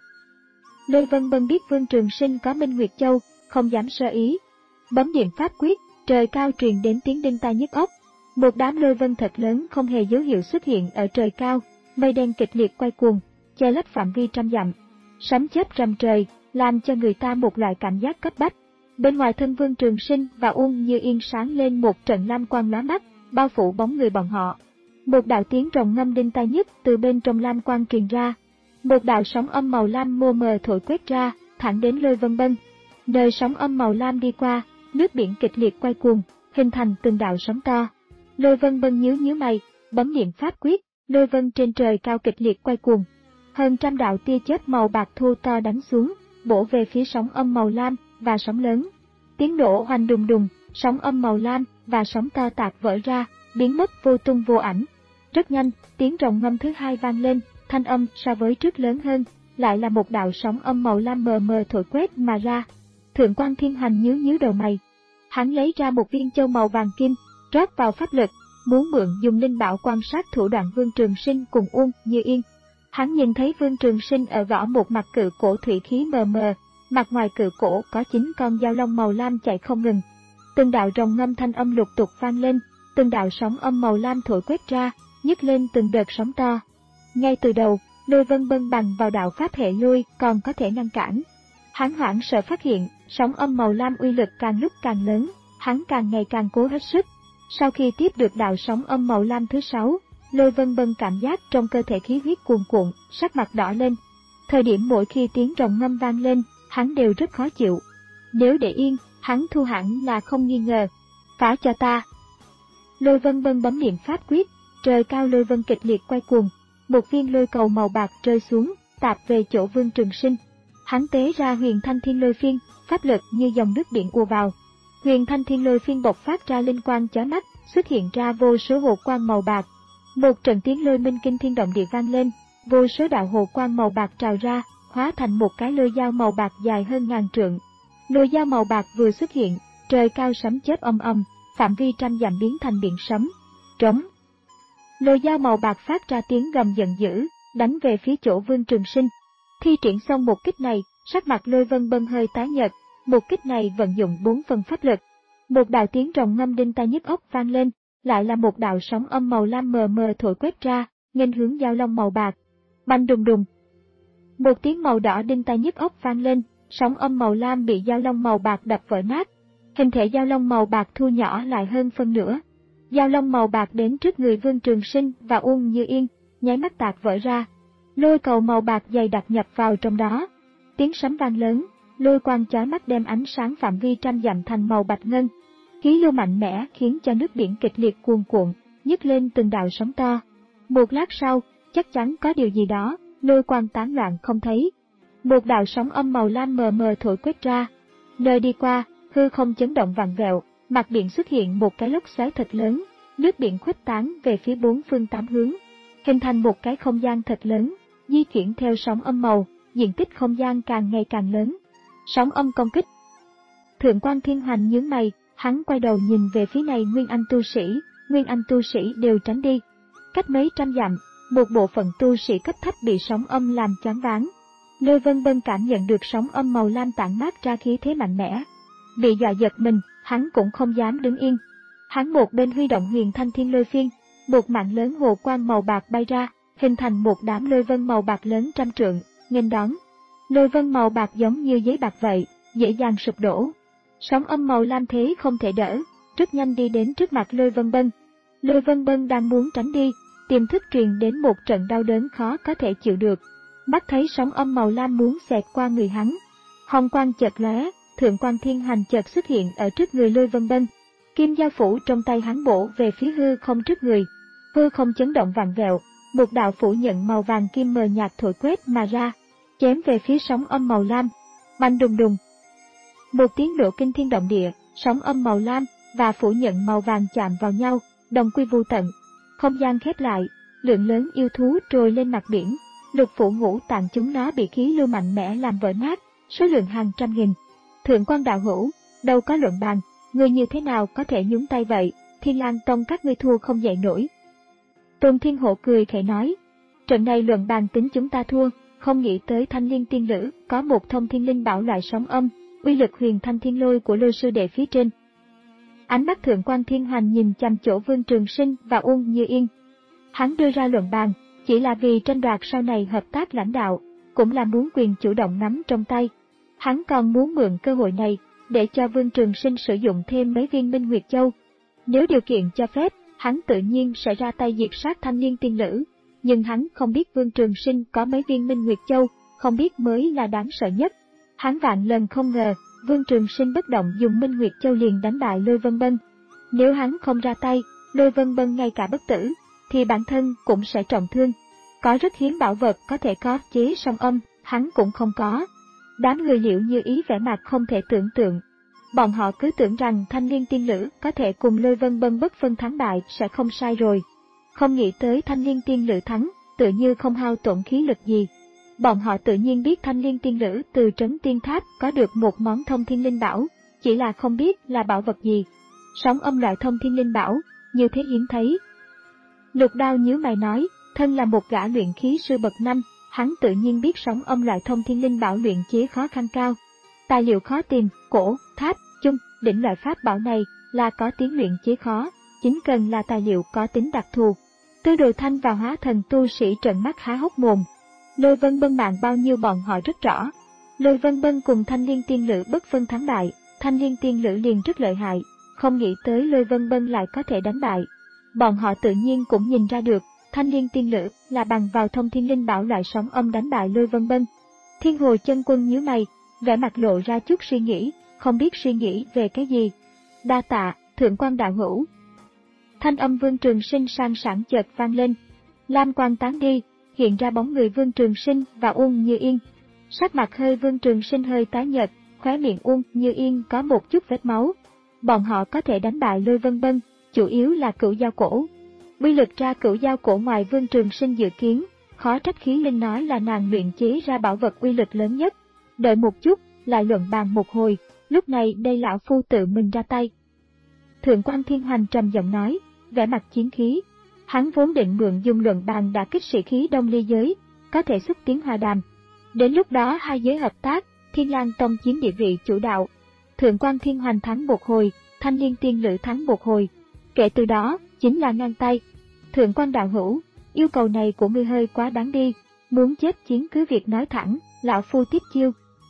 Lôi Vân Bân biết Vương Trường Sinh có Minh Nguyệt Châu, không dám sơ ý. Bấm điện pháp quyết, trời cao truyền đến tiếng đinh tai nhức óc. Một đám lôi vân thật lớn không hề dấu hiệu xuất hiện ở trời cao, mây đen kịch liệt quay cuồng, che lấp phạm vi trăm dặm. Sấm chớp rầm trời, làm cho người ta một loại cảm giác cấp bách. Bên ngoài thân Vương Trường Sinh và Uông Như Yên sáng lên một trận lam quang lóa mắt, bao phủ bóng người bọn họ. Một đạo tiếng rồng ngâm đinh tai nhức từ bên trong lam quang truyền ra. Một đạo sóng âm màu lam mô mờ thổi quét ra, thẳng đến Lôi Vân Bân. Nơi sóng âm màu lam đi qua, nước biển kịch liệt quay cuồng, hình thành từng đạo sóng to. Lôi Vân Bân nhíu nhíu mày, bấm niệm pháp quyết, lôi vân trên trời cao kịch liệt quay cuồng. Hơn trăm đạo tia chớp màu bạc thu to đánh xuống, bổ về phía sóng âm màu lam và sóng lớn. Tiếng nổ hoành đùng đùng, sóng âm màu lam và sóng to tạc vỡ ra, biến mất vô tung vô ảnh. Rất nhanh, tiếng rồng ngâm thứ hai vang lên, thanh âm so với trước lớn hơn, lại là một đạo sóng âm màu lam mờ mờ thổi quét mà ra. Thượng quan Thiên Hành nhíu nhíu đầu mày. Hắn lấy ra một viên châu màu vàng kim, rót vào pháp lực, muốn mượn dùng linh bảo quan sát thủ đoạn Vương Trường Sinh cùng Uông Như Yên. Hắn nhìn thấy Vương Trường Sinh ở vỏ một mặt cự cổ thủy khí mờ mờ, mặt ngoài cự cổ có chín con dao long màu lam chạy không ngừng. Từng đạo rồng ngâm thanh âm lục tục vang lên, từng đạo sóng âm màu lam thổi quét ra, nhấc lên từng đợt sóng to. Ngay từ đầu, Lôi Vân Bân bằng vào đạo pháp hệ lôi còn có thể ngăn cản. Hắn hoảng sợ phát hiện, sóng âm màu lam uy lực càng lúc càng lớn, hắn càng ngày càng cố hết sức. Sau khi tiếp được đạo sóng âm màu lam thứ sáu, Lôi Vân Bân cảm giác trong cơ thể khí huyết cuồn cuộn, sắc mặt đỏ lên. Thời điểm mỗi khi tiếng rồng ngâm vang lên, hắn đều rất khó chịu. Nếu để yên, hắn thu hẳn là không nghi ngờ. Phá cho ta! Lôi Vân Bân bấm niệm pháp quyết, trời cao lôi vân kịch liệt quay cuồng. Một viên lôi cầu màu bạc rơi xuống, tạp về chỗ Vương Trường Sinh. Hắn tế ra Huyền Thanh Thiên Lôi Phiên, pháp lực như dòng nước biển ùa vào. Huyền Thanh Thiên Lôi Phiên bộc phát ra linh quang chói mắt, xuất hiện ra vô số hồ quang màu bạc. Một trận tiếng lôi minh kinh thiên động địa vang lên, vô số đạo hồ quang màu bạc trào ra, hóa thành một cái lôi dao màu bạc dài hơn ngàn trượng. Lôi dao màu bạc vừa xuất hiện, trời cao sấm chớp âm âm, phạm vi trăm dặm biến thành biển sấm. Trống. Lôi dao màu bạc phát ra tiếng gầm giận dữ, đánh về phía chỗ Vương Trường Sinh. Thi triển xong một kích này, sắc mặt Lôi Vân Bân hơi tái nhợt. Một kích này vận dụng bốn phần pháp lực. Một đạo tiếng rồng ngâm đinh tai nhức óc vang lên, lại là một đạo sóng âm màu lam mờ mờ thổi quét ra, nghênh hướng dao long màu bạc. Bành đùng đùng. Một tiếng màu đỏ đinh tai nhức óc vang lên, sóng âm màu lam bị dao long màu bạc đập vỡ nát. Hình thể dao long màu bạc thu nhỏ lại hơn phân nửa. Dao long màu bạc đến trước người Vương Trường Sinh và Uông Như Yên, nháy mắt tạc vỡ ra. Lôi cầu màu bạc dày đặc nhập vào trong đó. Tiếng sấm vang lớn, lôi quang chói mắt đem ánh sáng phạm vi trăm dặm thành màu bạch ngân. Khí lưu mạnh mẽ khiến cho nước biển kịch liệt cuồn cuộn, nhấc lên từng đạo sóng to. Một lát sau, chắc chắn có điều gì đó, lôi quang tán loạn không thấy. Một đạo sóng âm màu lam mờ mờ thổi quét ra. Nơi đi qua, hư không chấn động vặn vẹo, mặt biển xuất hiện một cái lốc xoáy thật lớn, nước biển khuếch tán về phía bốn phương tám hướng, hình thành một cái không gian thật lớn, di chuyển theo sóng âm màu, diện tích không gian càng ngày càng lớn. Sóng âm công kích. Thượng quan Thiên Hành nhướng mày, hắn quay đầu nhìn về phía này Nguyên Anh tu sĩ, Nguyên Anh tu sĩ đều tránh đi. Cách mấy trăm dặm, một bộ phận tu sĩ cấp thấp bị sóng âm làm choáng váng. Lôi Vân Bân cảm nhận được sóng âm màu lam tản mát ra khí thế mạnh mẽ. Bị dọa giật mình, hắn cũng không dám đứng yên. Hắn một bên huy động Huyền Thanh Thiên Lôi Phiên, một mảng lớn hồ quang màu bạc bay ra, hình thành một đám lôi vân màu bạc lớn trăm trượng, nghênh đón. Lôi vân màu bạc giống như giấy bạc vậy, dễ dàng sụp đổ. Sóng âm màu lam thế không thể đỡ, rất nhanh đi đến trước mặt Lôi Vân Bân. Lôi Vân Bân đang muốn tránh đi, tiềm thức truyền đến một trận đau đớn khó có thể chịu được. Mắt thấy sóng âm màu lam muốn xẹt qua người hắn, hồng quang chợt lóe, thượng quan thiên hành chợt xuất hiện ở trước người Lôi Vân Bân. Kim giao phủ trong tay hắn bổ về phía hư không trước người, hư không chấn động vặn vẹo, một đạo phủ nhận màu vàng kim mờ nhạt thổi quét mà ra, chém về phía sóng âm màu lam. Bành đùng đùng, một tiếng nổ kinh thiên động địa, sóng âm màu lam và phủ nhận màu vàng chạm vào nhau, đồng quy vô tận. Không gian khép lại, lượng lớn yêu thú trồi lên mặt biển, lục phủ ngũ tạng chúng nó bị khí lưu mạnh mẽ làm vỡ nát, số lượng hàng trăm nghìn. Thượng quan đạo hữu, đâu có luận bàn, người như thế nào có thể nhúng tay vậy? Thiên Lang Tông các ngươi thua không dậy nổi. Tôn Thiên Hộ cười khẩy nói, trận này luận bàn tính chúng ta thua, không nghĩ tới Thanh Liên tiên nữ có một thông thiên linh bảo loại sóng âm, uy lực huyền thanh thiên lôi của Lôi sư đệ phía trên. Ánh mắt thượng quan Thiên Hành nhìn chằm chỗ Vương Trường Sinh và Uông Như Yên. Hắn đưa ra luận bàn, chỉ là vì tranh đoạt sau này hợp tác lãnh đạo, cũng là muốn quyền chủ động nắm trong tay. Hắn còn muốn mượn cơ hội này để cho Vương Trường Sinh sử dụng thêm mấy viên Minh Nguyệt Châu. Nếu điều kiện cho phép, hắn tự nhiên sẽ ra tay diệt sát Thanh Liên tiên nữ. Nhưng hắn không biết Vương Trường Sinh có mấy viên Minh Nguyệt Châu, không biết mới là đáng sợ nhất. Hắn vạn lần không ngờ, Vương Trường Sinh bất động dùng Minh Nguyệt Châu liền đánh bại Lôi Vân Bân. Nếu hắn không ra tay, Lôi Vân Bân ngay cả bất tử, thì bản thân cũng sẽ trọng thương. Có rất hiếm bảo vật có thể có chế song âm, hắn cũng không có. Đám người Liễu Như Ý vẻ mặt không thể tưởng tượng. Bọn họ cứ tưởng rằng Thanh Liên tiên nữ có thể cùng Lôi Vân Bân bất phân thắng bại sẽ không sai rồi. Không nghĩ tới Thanh Liên tiên nữ thắng, tự như không hao tổn khí lực gì. Bọn họ tự nhiên biết Thanh Liên tiên nữ từ trấn tiên tháp có được một món thông thiên linh bảo, chỉ là không biết là bảo vật gì. Sóng âm loại thông thiên linh bảo, như thế hiếm thấy. Lục Đao nhíu mày nói, thân là một gã luyện khí sư bậc năm, hắn tự nhiên biết sóng âm loại thông thiên linh bảo luyện chế khó khăn cao. Tài liệu khó tìm, cổ, tháp, chung, đỉnh loại pháp bảo này là có tiếng luyện chế khó, chính cần là tài liệu có tính đặc thù. Tư Đồ Thanh và Hóa Thần tu sĩ trợn mắt há hốc mồm. Lôi Vân Bân mạng bao nhiêu bọn họ rất rõ. Lôi Vân Bân cùng Thanh Liên tiên nữ bất phân thắng bại, Thanh Liên tiên nữ liền rất lợi hại, không nghĩ tới Lôi Vân Bân lại có thể đánh bại. Bọn họ tự nhiên cũng nhìn ra được, Thanh Liên tiên nữ là bằng vào thông thiên linh bảo loại sóng âm đánh bại Lôi Vân Bân. Thiên Hồ Chân Quân nhíu mày, vẻ mặt lộ ra chút suy nghĩ, không biết suy nghĩ về cái gì. Đa tạ, thượng quan đạo hữu. Thanh âm Vương Trường Sinh sang sảng chợt vang lên. Lam quang tán đi, hiện ra bóng người Vương Trường Sinh và Uông Như Yên. Sắc mặt hơi Vương Trường Sinh hơi tái nhợt, khóe miệng Uông Như Yên có một chút vết máu. Bọn họ có thể đánh bại Lôi Vân Bân, chủ yếu là cửu giao cổ. Uy lực ra cửu giao cổ ngoài Vương Trường Sinh dự kiến, khó trách Khí Linh nói là nàng luyện chế ra bảo vật uy lực lớn nhất. Đợi một chút, lại luận bàn một hồi, lúc này đây lão phu tự mình ra tay. Thượng quan Thiên Hành trầm giọng nói, vẻ mặt chiến khí. Hắn vốn định mượn dùng luận bàn đả kích sĩ khí Đông Ly giới, có thể xúc tiến hòa đàm. Đến lúc đó hai giới hợp tác, Thiên Lang Tông chiếm địa vị chủ đạo. Thượng quan Thiên Hành thắng một hồi, Thanh Liên tiên nữ thắng một hồi. Kể từ đó, chính là ngang tay. Thượng quan đạo hữu, yêu cầu này của ngươi hơi quá đáng đi, muốn chết chiến cứ việc nói thẳng, lão phu tiếp chiêu.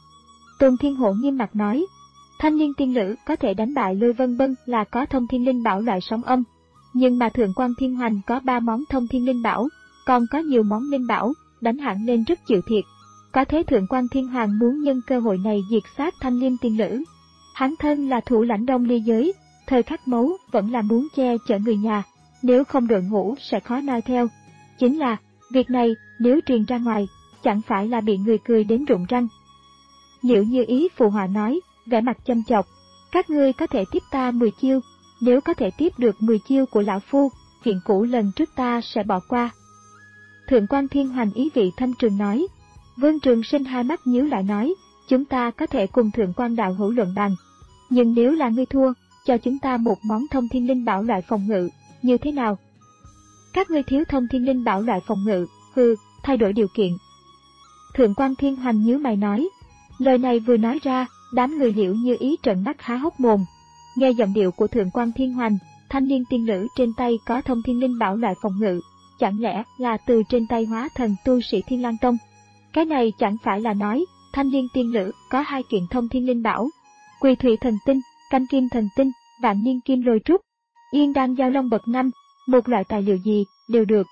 Tôn Thiên Hộ nghiêm mặt nói, Thanh Liên tiên nữ có thể đánh bại Lôi Vân Bân là có thông thiên linh bảo loại sóng âm. Nhưng mà Thượng quan Thiên Hành có ba món thông thiên linh bảo, còn có nhiều món linh bảo, đánh hẳn lên rất chịu thiệt. Có thế Thượng quan Thiên Hành muốn nhân cơ hội này diệt sát Thanh Liên tiên nữ. Hắn thân là thủ lãnh Đông Ly giới, thời khắc mấu vẫn là muốn che chở người nhà, nếu không đội ngũ sẽ khó noi theo. Chính là, việc này nếu truyền ra ngoài, chẳng phải là bị người cười đến rụng răng. Liễu Như Ý phụ họa nói, vẻ mặt châm chọc, các ngươi có thể tiếp ta mười chiêu. Nếu có thể tiếp được mười chiêu của lão phu, chuyện cũ lần trước ta sẽ bỏ qua. Thượng quan Thiên Hành ý vị thâm trường nói. Vương Trường Sinh hai mắt nhíu lại nói, chúng ta có thể cùng thượng quan đạo hữu luận bàn. Nhưng nếu là ngươi thua, cho chúng ta một món thông thiên linh bảo loại phòng ngự, như thế nào? Các ngươi thiếu thông thiên linh bảo loại phòng ngự, hừ, thay đổi điều kiện. Thượng quan Thiên Hành nhíu mày nói. Lời này vừa nói ra, đám người Liễu Như Ý trợn mắt há hốc mồm. Nghe giọng điệu của Thượng quan Thiên Hành, Thanh Liên tiên nữ trên tay có thông thiên linh bảo loại phòng ngự, chẳng lẽ là từ trên tay Hóa Thần tu sĩ Thiên Lang Tông? Cái này chẳng phải là nói, Thanh Liên tiên nữ có hai kiện thông thiên linh bảo. Quỳ thủy thần tinh, canh kim thần tinh, vạn niên kim lôi trúc, yên đan giao long bậc năm, một loại tài liệu gì, đều được.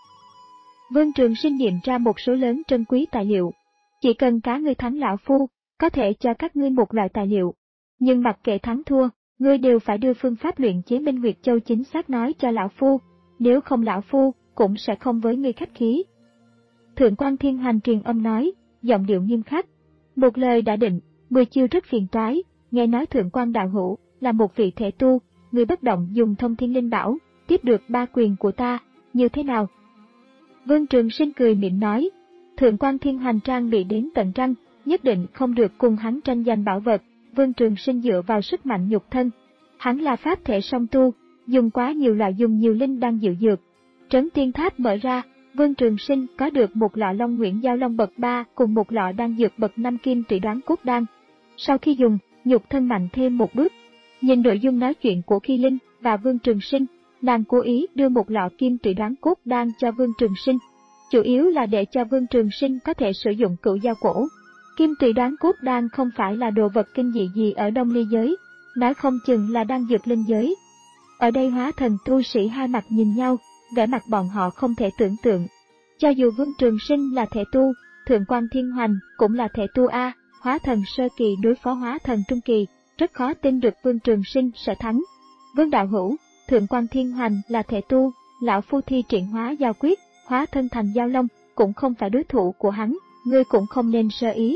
Vương Trường Sinh nghiệm ra một số lớn trân quý tài liệu. Chỉ cần cá ngươi thắng lão phu, có thể cho các ngươi một loại tài liệu. Nhưng mặc kệ thắng thua, ngươi đều phải đưa phương pháp luyện chế Minh Nguyệt Châu chính xác nói cho lão phu, nếu không lão phu cũng sẽ không với ngươi khách khí. Thượng quan Thiên Hoành truyền âm nói, giọng điệu nghiêm khắc. Một lời đã định, mười chiêu rất phiền toái, nghe nói thượng quan đạo hữu là một vị thể tu, người bất động dùng thông thiên linh bảo, tiếp được ba quyền của ta, như thế nào? Vương Trường Sinh cười mỉm nói, thượng quan Thiên Hoành trang bị đến tận răng, nhất định không được cùng hắn tranh giành bảo vật. Vương Trường Sinh dựa vào sức mạnh nhục thân. Hắn là pháp thể song tu, dùng quá nhiều loại dùng nhiều linh đan diệu dược. Trấn Tiên Tháp mở ra, Vương Trường Sinh có được một lọ Long Nguyễn Giao Long bậc ba cùng một lọ đan dược bậc năm Kim Trị Đoán Cốt Đan. Sau khi dùng, nhục thân mạnh thêm một bước. Nhìn nội dung nói chuyện của Khi Linh và Vương Trường Sinh, nàng cố ý đưa một lọ Kim Trị Đoán Cốt Đan cho Vương Trường Sinh, chủ yếu là để cho Vương Trường Sinh có thể sử dụng cửu giao cổ. Kim Trị Đoán Cốt Đan không phải là đồ vật kinh dị gì ở Đông Ly giới, nói không chừng là đan dược linh giới. Ở đây hóa thần tu sĩ hai mặt nhìn nhau, vẻ mặt bọn họ không thể tưởng tượng. Cho dù Vương Trường Sinh là thể tu, Thượng quan Thiên Hoành cũng là thể tu A, hóa thần sơ kỳ đối phó hóa thần trung kỳ, rất khó tin được Vương Trường Sinh sẽ thắng. Vương đạo hữu, Thượng quan Thiên Hoành là thể tu, lão phu thi triển hóa giao quyết, hóa thân thành giao long, cũng không phải đối thủ của hắn, ngươi cũng không nên sơ ý.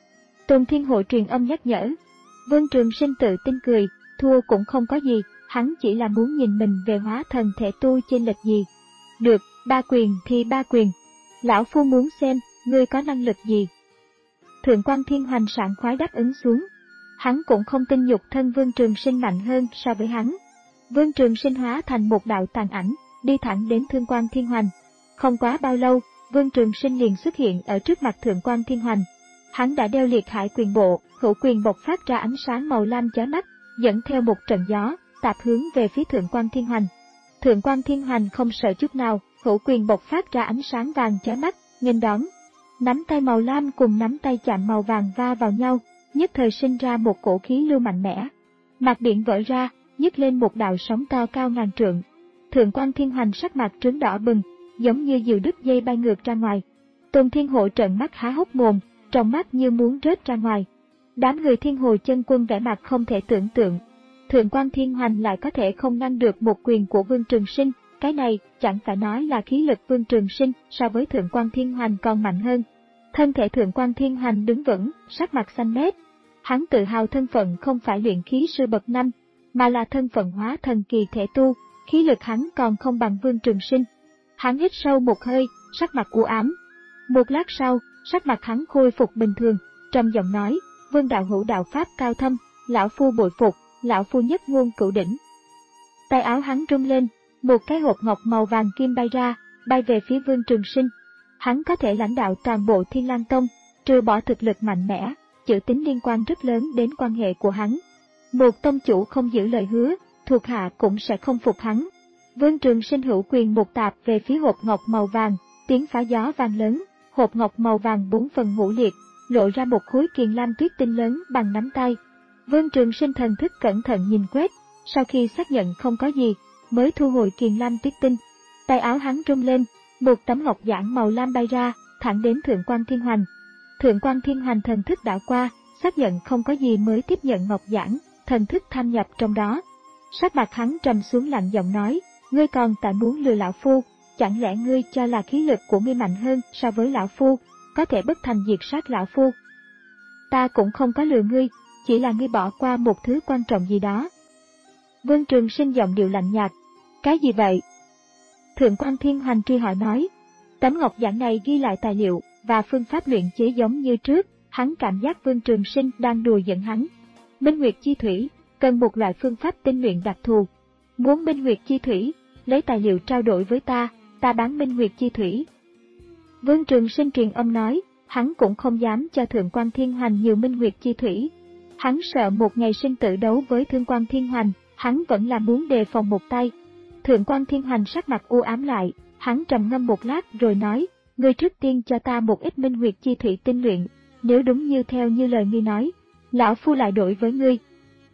Tôn Thiên Hộ truyền âm nhắc nhở. Vương Trường Sinh tự tin cười, thua cũng không có gì, hắn chỉ là muốn nhìn mình về hóa thần thể tu chênh lệch gì. Được, ba quyền thì ba quyền. Lão phu muốn xem, ngươi có năng lực gì. Thượng quan Thiên Hoành sảng khoái đáp ứng xuống. Hắn cũng không tin nhục thân Vương Trường Sinh mạnh hơn so với hắn. Vương Trường Sinh hóa thành một đạo tàn ảnh, đi thẳng đến Thượng quan Thiên Hoành. Không quá bao lâu, Vương Trường Sinh liền xuất hiện ở trước mặt Thượng quan Thiên Hoành. Hắn đã đeo liệt hải quyền bộ, hữu quyền bộc phát ra ánh sáng màu lam chói mắt, dẫn theo một trận gió, tạp hướng về phía Thượng quan Thiên Hoành. Thượng quan Thiên Hoành không sợ chút nào, hữu quyền bộc phát ra ánh sáng vàng chói mắt, nghênh đón. Nắm tay màu lam cùng nắm tay chạm màu vàng va vào nhau, nhất thời sinh ra một cổ khí lưu mạnh mẽ. Mặt biển vỡ ra, nhấc lên một đạo sóng to cao ngàn trượng. Thượng quan Thiên Hoành sắc mặt trướng đỏ bừng, giống như diều đứt dây bay ngược ra ngoài. Tôn Thiên Hộ trợn mắt há hốc mồm, trong mắt như muốn rớt ra ngoài. Đám người Thiên Hồ Chân Quân vẻ mặt không thể tưởng tượng. Thượng quan Thiên Hoành lại có thể không ngăn được một quyền của Vương Trường Sinh, cái này chẳng phải nói là khí lực Vương Trường Sinh so với Thượng quan Thiên Hoành còn mạnh hơn. Thân thể Thượng quan Thiên Hoành đứng vững, sắc mặt xanh mét. Hắn tự hào thân phận không phải luyện khí sư bậc năm, mà là thân phận hóa thần kỳ thể tu, khí lực hắn còn không bằng Vương Trường Sinh. Hắn hít sâu một hơi, sắc mặt u ám. Một lát sau, sắc mặt hắn khôi phục bình thường, trầm giọng nói, Vương đạo hữu đạo pháp cao thâm, lão phu bội phục, lão phu nhất ngôn cửu đỉnh. Tay áo hắn rung lên, một cái hộp ngọc màu vàng kim bay ra, bay về phía Vương Trường Sinh. Hắn có thể lãnh đạo toàn bộ Thiên Lang Tông, trừ bỏ thực lực mạnh mẽ, chữ tín liên quan rất lớn đến quan hệ của hắn. Một tông chủ không giữ lời hứa, thuộc hạ cũng sẽ không phục hắn. Vương Trường Sinh hữu quyền một tạp về phía hộp ngọc màu vàng, tiếng phá gió vang lớn, hộp ngọc màu vàng bốn phần ngũ liệt, lộ ra một khối kiền lam tuyết tinh lớn bằng nắm tay. Vương Trường Sinh thần thức cẩn thận nhìn quét, sau khi xác nhận không có gì, mới thu hồi kiền lam tuyết tinh. Tay áo hắn rung lên, một tấm ngọc giản màu lam bay ra, thẳng đến Thượng quan Thiên Hoành. Thượng quan Thiên Hoành thần thức đảo qua, xác nhận không có gì mới tiếp nhận ngọc giản, thần thức tham nhập trong đó. Sắc mặt hắn trầm xuống lạnh giọng nói, ngươi còn tại muốn lừa lão phu, chẳng lẽ ngươi cho là khí lực của ngươi mạnh hơn so với lão phu, có thể bất thành diệt sát lão phu? Ta cũng không có lừa ngươi, chỉ là ngươi bỏ qua một thứ quan trọng gì đó. Vương Trường Sinh giọng điệu lạnh nhạt, cái gì vậy? Thượng quan Thiên Hoành truy hỏi nói, tấm ngọc giản này ghi lại tài liệu và phương pháp luyện chế giống như trước, hắn cảm giác Vương Trường Sinh đang đùa giỡn hắn. Minh Nguyệt Chi Thủy, cần một loại phương pháp tinh luyện đặc thù. Muốn Minh Nguyệt Chi Thủy, lấy tài liệu trao đổi với ta, ta bán Minh Nguyệt Chi Thủy. Vương Trường Sinh truyền âm nói, hắn cũng không dám cho Thượng quan Thiên Hoành nhiều Minh Nguyệt Chi Thủy. Hắn sợ một ngày sinh tử đấu với Thượng quan Thiên Hoành, hắn vẫn là muốn đề phòng một tay. Thượng quan Thiên Hoành sắc mặt u ám lại, hắn trầm ngâm một lát rồi nói, ngươi trước tiên cho ta một ít Minh Nguyệt Chi Thủy tinh luyện, nếu đúng như theo như lời ngươi nói, lão phu lại đổi với ngươi.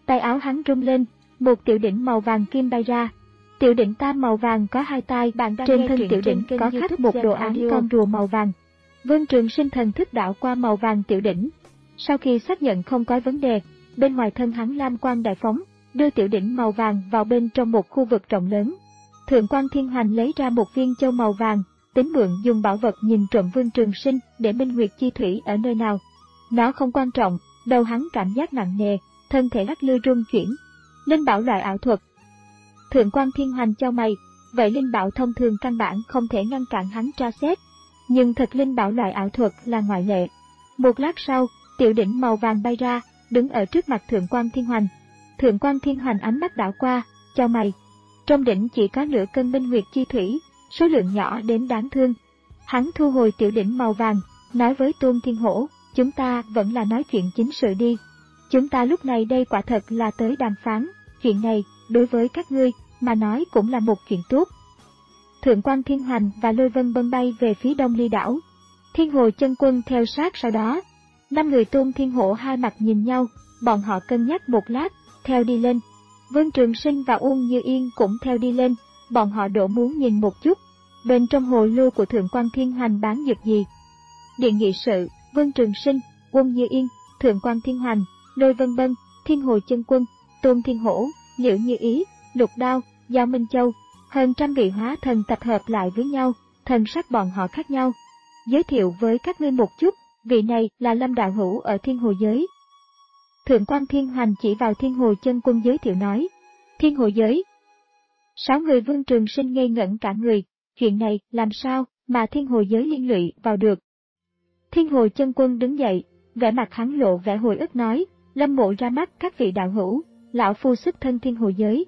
Tay áo hắn rung lên, một tiểu đỉnh màu vàng kim bay ra. Tiểu đỉnh tam màu vàng có hai tai, trên thân tiểu đỉnh có khắc một đồ án con rùa màu vàng. Vương Trường Sinh thần thức đảo qua màu vàng tiểu đỉnh. Sau khi xác nhận không có vấn đề, bên ngoài thân hắn lam quang đại phóng, đưa tiểu đỉnh màu vàng vào bên trong một khu vực rộng lớn. Thượng quan Thiên Hoành lấy ra một viên châu màu vàng, tính mượn dùng bảo vật nhìn trộm Vương Trường Sinh để minh huyệt chi thủy ở nơi nào. Nó không quan trọng, đầu hắn cảm giác nặng nề, thân thể lắc lư rung chuyển. Linh bảo loại ảo thuật. Thượng quan Thiên Hoành chau mày, vậy linh bảo thông thường căn bản không thể ngăn cản hắn tra xét, nhưng thật linh bảo loại ảo thuật là ngoại lệ. Một lát sau, tiểu đỉnh màu vàng bay ra, đứng ở trước mặt Thượng quan Thiên Hoành. Thượng quan Thiên Hoành ánh mắt đảo qua, chau mày. Trong đỉnh chỉ có nửa cân minh huyệt chi thủy, số lượng nhỏ đến đáng thương. Hắn thu hồi tiểu đỉnh màu vàng, nói với Tôn Thiên Hổ, chúng ta vẫn là nói chuyện chính sự đi. Chúng ta lúc này đây quả thật là tới đàm phán, chuyện này, đối với các ngươi, mà nói cũng là một chuyện tốt. Thượng quan Thiên Hoành và Lôi Vân Bân bay về phía Đông Ly đảo. Thiên Hồ Chân Quân theo sát sau đó. Năm người Tôn Thiên Hổ hai mặt nhìn nhau, bọn họ cân nhắc một lát, theo đi lên. Vương Trường Sinh và Uông Như Yên cũng theo đi lên, bọn họ đổ muốn nhìn một chút. Bên trong hồ lô của Thượng quan Thiên Hoành bán dược gì? Điện nghị sự, Vương Trường Sinh, Uông Như Yên, Thượng quan Thiên Hoành, Lôi Vân Bân, Thiên Hồ Chân Quân, Tôn Thiên Hổ, Liễu Như Ý, Lục Đao, Giao Minh Châu, hơn trăm vị hóa thần tập hợp lại với nhau, thần sắc bọn họ khác nhau. Giới thiệu với các ngươi một chút, vị này là Lâm đạo hữu ở Thiên Hồ giới. Thượng quan Thiên Hoành chỉ vào Thiên Hồ Chân Quân giới thiệu nói, Thiên Hồ giới. Sáu người Vương Trường Sinh ngây ngẩn cả người, chuyện này làm sao mà Thiên Hồ giới liên lụy vào được. Thiên Hồ Chân Quân đứng dậy, vẻ mặt hắn lộ vẻ hồi ức nói, Lâm mộ ra mắt các vị đạo hữu, lão phu xuất thân Thiên Hồ giới.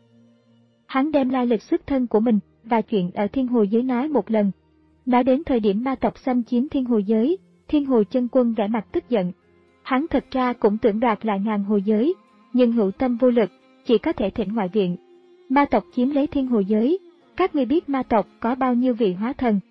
Hắn đem lai lịch xuất thân của mình và chuyện ở Thiên Hồ giới nói một lần. Nói đến thời điểm ma tộc xâm chiếm Thiên Hồ giới, Thiên Hồ Chân Quân vẻ mặt tức giận. Hắn thật ra cũng tưởng đoạt lại ngàn hồ giới, nhưng hữu tâm vô lực, chỉ có thể thỉnh ngoại viện. Ma tộc chiếm lấy Thiên Hồ giới, các ngươi biết ma tộc có bao nhiêu vị hóa thần.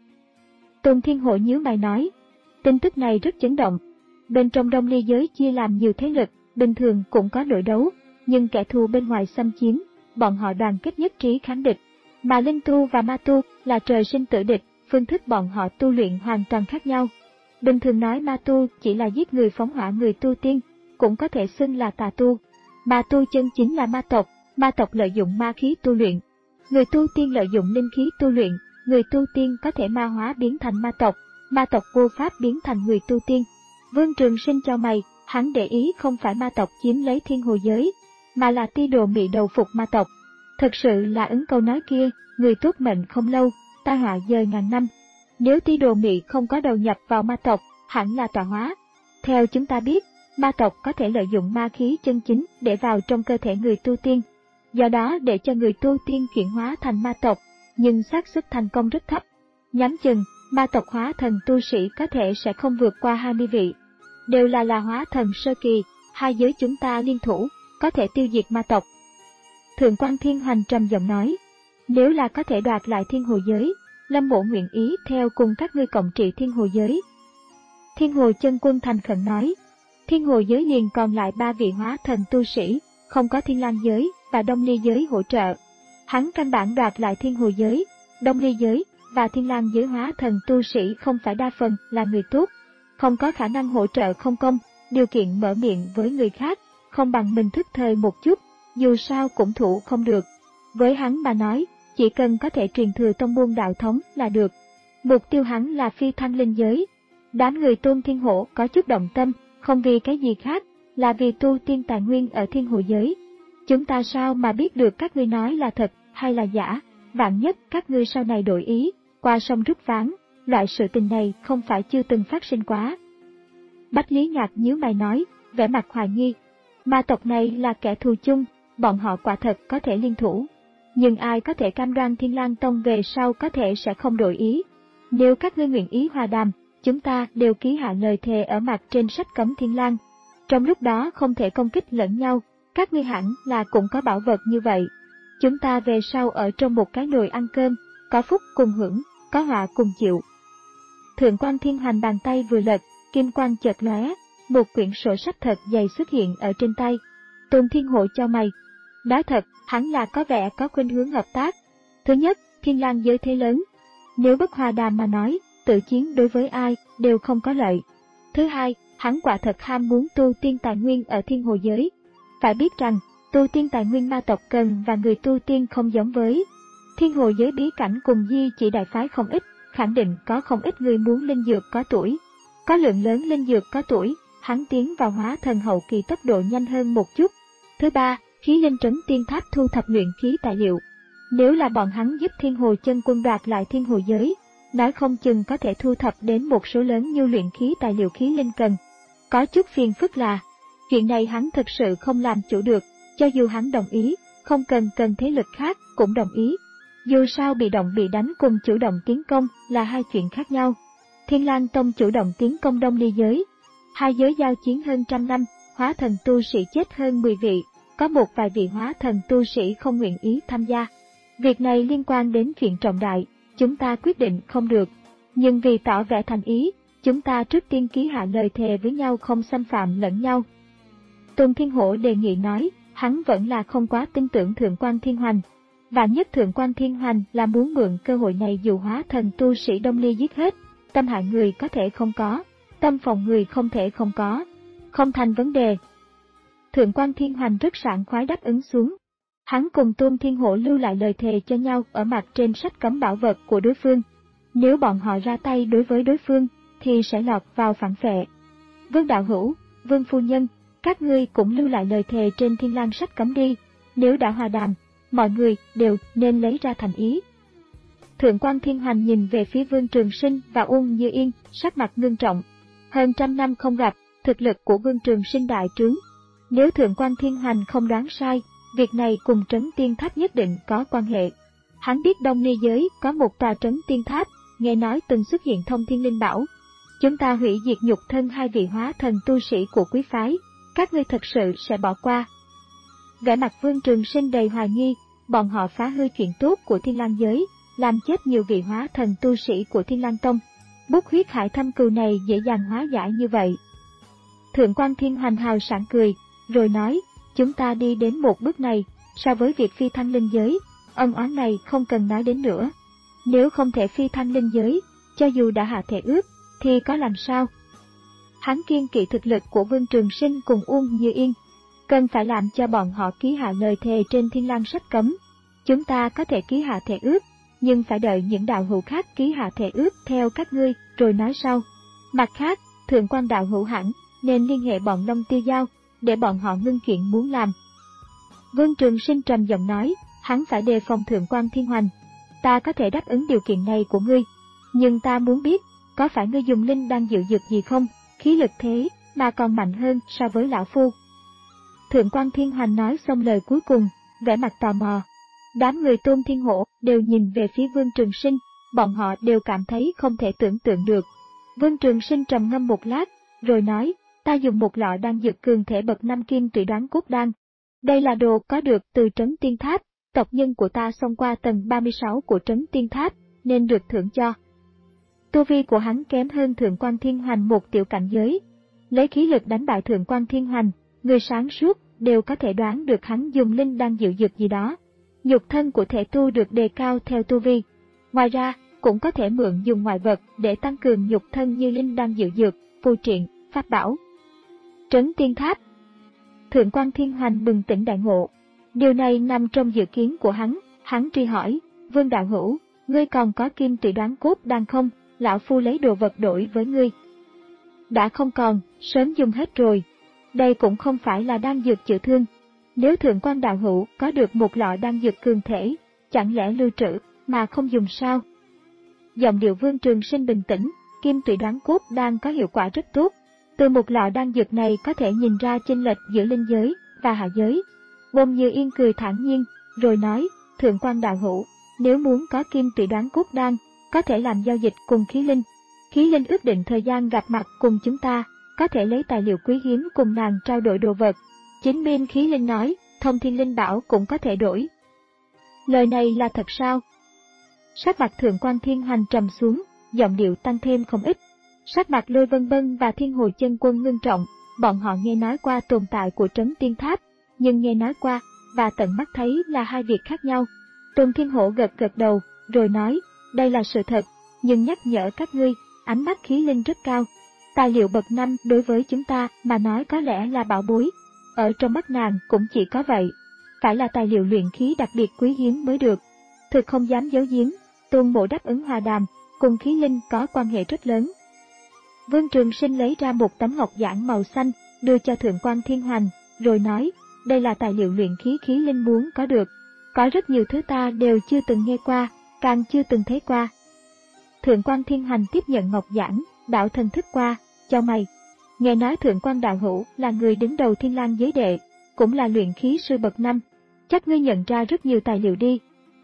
Tôn Thiên Hổ nhíu mày nói, tin tức này rất chấn động. Bên trong Đông Ly giới chia làm nhiều thế lực, bình thường cũng có nội đấu, nhưng kẻ thù bên ngoài xâm chiếm, bọn họ đoàn kết nhất trí kháng địch. Mà linh tu và ma tu là trời sinh tử địch, phương thức bọn họ tu luyện hoàn toàn khác nhau. Bình thường nói ma tu chỉ là giết người phóng hỏa người tu tiên, cũng có thể xưng là tà tu. Ma tu chân chính là ma tộc, ma tộc lợi dụng ma khí tu luyện. Người tu tiên lợi dụng linh khí tu luyện, người tu tiên có thể ma hóa biến thành ma tộc, ma tộc vô pháp biến thành người tu tiên. Vương Trường Sinh cho mày, hắn để ý không phải ma tộc chiếm lấy Thiên Hồ giới, mà là ti đồ mị đầu phục ma tộc. Thật sự là ứng câu nói kia, người tốt mệnh không lâu, tai họa dời ngàn năm. Nếu ti đồ mị không có đầu nhập vào ma tộc, hẳn là tọa hóa. Theo chúng ta biết, ma tộc có thể lợi dụng ma khí chân chính để vào trong cơ thể người tu tiên. Do đó để cho người tu tiên chuyển hóa thành ma tộc, nhưng xác suất thành công rất thấp. Nhắm chừng, ma tộc hóa thần tu sĩ có thể sẽ không vượt qua hai mươi vị. Đều là là hóa thần sơ kỳ, hai giới chúng ta liên thủ, có thể tiêu diệt ma tộc. Thượng quan Thiên Hoành trầm giọng nói, nếu là có thể đoạt lại Thiên Hồ giới, Lâm mộ nguyện ý theo cùng các ngươi cộng trị Thiên Hồ giới. Thiên Hồ Chân Quân thành khẩn nói, Thiên Hồ giới liền còn lại ba vị hóa thần tu sĩ, không có Thiên Lang giới và Đông Ly giới hỗ trợ. Hắn căn bản đoạt lại Thiên Hồ giới, Đông Ly giới và Thiên Lang giới hóa thần tu sĩ không phải đa phần là người tốt, không có khả năng hỗ trợ không công, điều kiện mở miệng với người khác, không bằng mình thức thời một chút, dù sao cũng thủ không được. Với hắn mà nói, chỉ cần có thể truyền thừa tông môn đạo thống là được. Mục tiêu hắn là phi thăng linh giới. Đám người Tôn Thiên Hổ có chút động tâm, không vì cái gì khác, là vì tu tiên tài nguyên ở Thiên Hồ giới. Chúng ta sao mà biết được các ngươi nói là thật hay là giả, vạn nhất các ngươi sau này đổi ý, qua sông rút ván, loại sự tình này không phải chưa từng phát sinh quá. Bách Lý Ngạc nhíu mày nói, vẻ mặt hoài nghi, ma tộc này là kẻ thù chung, bọn họ quả thật có thể liên thủ. Nhưng ai có thể cam đoan Thiên Lang Tông về sau có thể sẽ không đổi ý. Nếu các ngươi nguyện ý hòa đàm, chúng ta đều ký hạ lời thề ở mặt trên sách cấm Thiên Lang. Trong lúc đó không thể công kích lẫn nhau, các ngươi hẳn là cũng có bảo vật như vậy. Chúng ta về sau ở trong một cái nồi ăn cơm, có phúc cùng hưởng, có họa cùng chịu. Thượng quan Thiên Hoành bàn tay vừa lật, kim quang chợt lóe, một quyển sổ sách thật dày xuất hiện ở trên tay. Tôn Thiên Hổ cho mày. Nói thật, hắn là có vẻ có khuynh hướng hợp tác. Thứ nhất, Thiên Lang giới thế lớn. Nếu bất hòa đàm mà nói, tự chiến đối với ai đều không có lợi. Thứ hai, hắn quả thật ham muốn tu tiên tài nguyên ở Thiên Hồ giới. Phải biết rằng, tu tiên tài nguyên ma tộc cần và người tu tiên không giống với. Thiên Hồ giới bí cảnh cùng di chỉ đại phái không ít, khẳng định có không ít người muốn linh dược có tuổi. Có lượng lớn linh dược có tuổi, hắn tiến vào hóa thần hậu kỳ tốc độ nhanh hơn một chút. Thứ ba, khí linh trấn tiên tháp thu thập luyện khí tài liệu. Nếu là bọn hắn giúp Thiên Hồ chân quân đoạt lại Thiên Hồ giới, nói không chừng có thể thu thập đến một số lớn như luyện khí tài liệu khí linh cần. Có chút phiền phức là, chuyện này hắn thực sự không làm chủ được, cho dù hắn đồng ý, không cần cần thế lực khác cũng đồng ý. Dù sao bị động bị đánh cùng chủ động tiến công là hai chuyện khác nhau. Thiên Lang Tông chủ động tiến công Đông Ly giới. Hai giới giao chiến hơn trăm năm, hóa thần tu sĩ chết hơn mười vị, có một vài vị hóa thần tu sĩ không nguyện ý tham gia. Việc này liên quan đến chuyện trọng đại, chúng ta quyết định không được. Nhưng vì tỏ vẻ thành ý, chúng ta trước tiên ký hạ lời thề với nhau không xâm phạm lẫn nhau. Tôn Thiên Hổ đề nghị nói, hắn vẫn là không quá tin tưởng Thượng quan Thiên Hoành. Vạn nhất Thượng quan Thiên Hoành là muốn mượn cơ hội này dụ hóa thần tu sĩ Đông Ly giết hết, tâm hại người có thể không có, tâm phòng người không thể không có, không thành vấn đề. Thượng quan Thiên Hoành rất sảng khoái đáp ứng xuống. Hắn cùng Tôn Thiên Hổ lưu lại lời thề cho nhau ở mặt trên sách cấm bảo vật của đối phương. Nếu bọn họ ra tay đối với đối phương, thì sẽ lọt vào phản phệ. Vương đạo hữu, Vương phu nhân, các ngươi cũng lưu lại lời thề trên Thiên Lang sách cấm đi, nếu đã hòa đàm, mọi người đều nên lấy ra thành ý. Thượng quan Thiên Hoành nhìn về phía Vương Trường Sinh và Uông Như Yên, sắc mặt ngưng trọng. Hơn trăm năm không gặp, thực lực của Vương Trường Sinh đại trướng. Nếu Thượng quan Thiên Hoành không đoán sai, việc này cùng trấn tiên tháp nhất định có quan hệ. Hắn biết Đông Ly giới có một tòa trấn tiên tháp, nghe nói từng xuất hiện thông thiên linh bảo. Chúng ta hủy diệt nhục thân hai vị hóa thần tu sĩ của quý phái, các ngươi thật sự sẽ bỏ qua. Vẻ mặt Vương Trường Sinh đầy hoài nghi, bọn họ phá hư chuyện tốt của Thiên Lang giới, làm chết nhiều vị hóa thần tu sĩ của Thiên Lang Tông. Bút huyết hải thâm cừu này dễ dàng hóa giải như vậy. Thượng quan Thiên Hoành hào sảng cười, rồi nói, chúng ta đi đến một bước này, so với việc phi thăng linh giới, ân oán này không cần nói đến nữa. Nếu không thể phi thăng linh giới, cho dù đã hạ thể ước, thì có làm sao? Hắn kiêng kỵ thực lực của Vương Trường Sinh cùng Uông Như Yên, cần phải làm cho bọn họ ký hạ lời thề trên Thiên Lang sách cấm. Chúng ta có thể ký hạ thể ước, nhưng phải đợi những đạo hữu khác ký hạ thể ước theo các ngươi, rồi nói sau. Mặt khác, Thượng quan đạo hữu hẳn nên liên hệ bọn Long Tiêu Giao, để bọn họ ngưng chuyện muốn làm. Vương Trường Sinh trầm giọng nói, hắn phải đề phòng Thượng quan Thiên Hoành. Ta có thể đáp ứng điều kiện này của ngươi, nhưng ta muốn biết, có phải ngươi dùng linh đang dự dược gì không, khí lực thế mà còn mạnh hơn so với lão phu. Thượng quan Thiên Hoành nói xong lời cuối cùng, vẻ mặt tò mò. Đám người Tôn Thiên Hổ đều nhìn về phía Vương Trường Sinh, bọn họ đều cảm thấy không thể tưởng tượng được. Vương Trường Sinh trầm ngâm một lát, rồi nói, ta dùng một lọ đan dược cường thể bậc năm kim tụy đoán cốt đan. Đây là đồ có được từ trấn tiên tháp, tộc nhân của ta xông qua tầng ba mươi sáu của trấn tiên tháp, nên được thưởng cho. Tu vi của hắn kém hơn Thượng quan Thiên Hoành một tiểu cảnh giới. Lấy khí lực đánh bại Thượng quan Thiên Hoành, người sáng suốt đều có thể đoán được hắn dùng linh đan dự dược gì đó. Nhục thân của thể tu được đề cao theo tu vi. Ngoài ra, cũng có thể mượn dùng ngoại vật để tăng cường nhục thân như linh đan dự dược, phù triện, pháp bảo. Trấn tiên tháp. Thượng quan Thiên Hoành bừng tỉnh đại ngộ. Điều này nằm trong dự kiến của hắn, hắn truy hỏi, Vương đạo hữu, ngươi còn có kim tụy đoán cốt đan không, lão phu lấy đồ vật đổi với ngươi. Đã không còn, sớm dùng hết rồi. Đây cũng không phải là đan dược chữa thương. Nếu Thượng quan đạo hữu có được một lọ đan dược cường thể, chẳng lẽ lưu trữ mà không dùng sao? Giọng điệu Vương Trường Sinh bình tĩnh, kim tụy đoán cốt đan có hiệu quả rất tốt. Từ một lọ đan dược này có thể nhìn ra chênh lệch giữa linh giới và hạ giới. Uông Như Yên cười thản nhiên, rồi nói, Thượng quan đạo hữu, nếu muốn có kim tụy đoán cốt đan, có thể làm giao dịch cùng khí linh. Khí linh ước định thời gian gặp mặt cùng chúng ta, có thể lấy tài liệu quý hiếm cùng nàng trao đổi đồ vật. Chính miên khí linh nói, thông thiên linh bảo cũng có thể đổi. Lời này là thật sao? Sắc mặt Thượng quan Thiên Hoành trầm xuống, giọng điệu tăng thêm không ít. Sắc mặt Lôi Vân Bân và Thiên Hồ chân quân ngưng trọng, bọn họ nghe nói qua tồn tại của trấn tiên tháp, nhưng nghe nói qua và tận mắt thấy là hai việc khác nhau. Tôn Thiên Hổ gật gật đầu, rồi nói, đây là sự thật, nhưng nhắc nhở các ngươi, ánh mắt khí linh rất cao. Tài liệu bậc năm đối với chúng ta mà nói có lẽ là bảo bối, ở trong mắt nàng cũng chỉ có vậy. Phải là tài liệu luyện khí đặc biệt quý hiếm mới được. Thực không dám giấu giếm, Tôn Mộ đáp ứng hòa đàm, cùng khí linh có quan hệ rất lớn. Vương Trường Sinh lấy ra một tấm ngọc giản màu xanh, đưa cho Thượng quan Thiên Hoành, rồi nói, đây là tài liệu luyện khí khí linh muốn có được. Có rất nhiều thứ ta đều chưa từng nghe qua, càng chưa từng thấy qua. Thượng quan Thiên Hoành tiếp nhận ngọc giản, đạo thần thức qua, cho mày. Nghe nói Thượng quan đạo hữu là người đứng đầu Thiên Lang giới đệ, cũng là luyện khí sư bậc năm, chắc ngươi nhận ra rất nhiều tài liệu đi.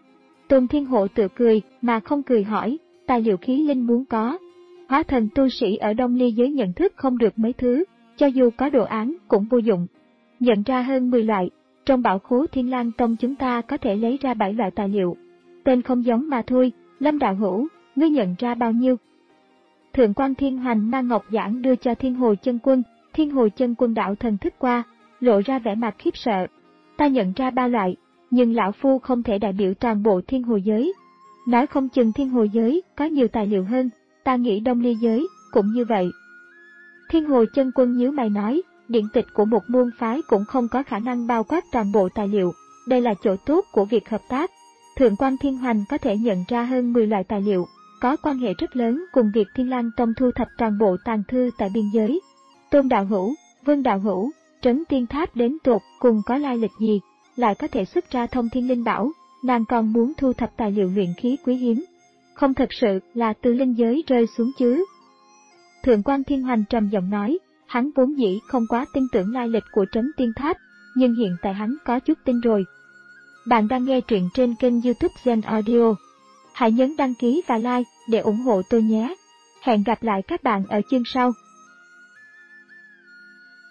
Tôn Thiên Hộ tự cười mà không cười hỏi, tài liệu khí linh muốn có. Hóa thần tu sĩ ở Đông Ly giới nhận thức không được mấy thứ, cho dù có đồ án cũng vô dụng. Nhận ra hơn mười loại, trong bảo khố Thiên Lang Tông chúng ta có thể lấy ra bảy loại tài liệu. Tên không giống mà thôi, Lâm đạo hữu, ngươi nhận ra bao nhiêu? Thượng quan Thiên Hoành mang ngọc giản đưa cho Thiên Hồ Chân Quân, Thiên Hồ Chân Quân đạo thần thức qua, lộ ra vẻ mặt khiếp sợ. Ta nhận ra ba loại, nhưng lão phu không thể đại biểu toàn bộ Thiên Hồ giới. Nói không chừng Thiên Hồ giới có nhiều tài liệu hơn, ta nghĩ Đông Ly giới cũng như vậy. Thiên Hồ Chân Quân nhíu mày nói, điển tịch của một môn phái cũng không có khả năng bao quát toàn bộ tài liệu, đây là chỗ tốt của việc hợp tác. Thượng quan Thiên Hoành có thể nhận ra hơn mười loại tài liệu, có quan hệ rất lớn cùng việc Thiên Lang Tông thu thập toàn bộ tàng thư tại biên giới. Tôn đạo hữu, Vương đạo hữu, Trấn Tiên Tháp đến tột cùng có lai lịch gì, lại có thể xuất ra thông thiên linh bảo, nàng còn muốn thu thập tài liệu luyện khí quý hiếm. Không thật sự là từ linh giới rơi xuống chứ? Thượng quan Thiên Hoành trầm giọng nói, hắn vốn dĩ không quá tin tưởng lai lịch của Trấn Tiên Tháp, nhưng hiện tại hắn có chút tin rồi. Bạn đang nghe truyện trên kênh YouTube Gen Audio. Hãy nhấn đăng ký và like để ủng hộ tôi nhé. Hẹn gặp lại các bạn ở chương sau.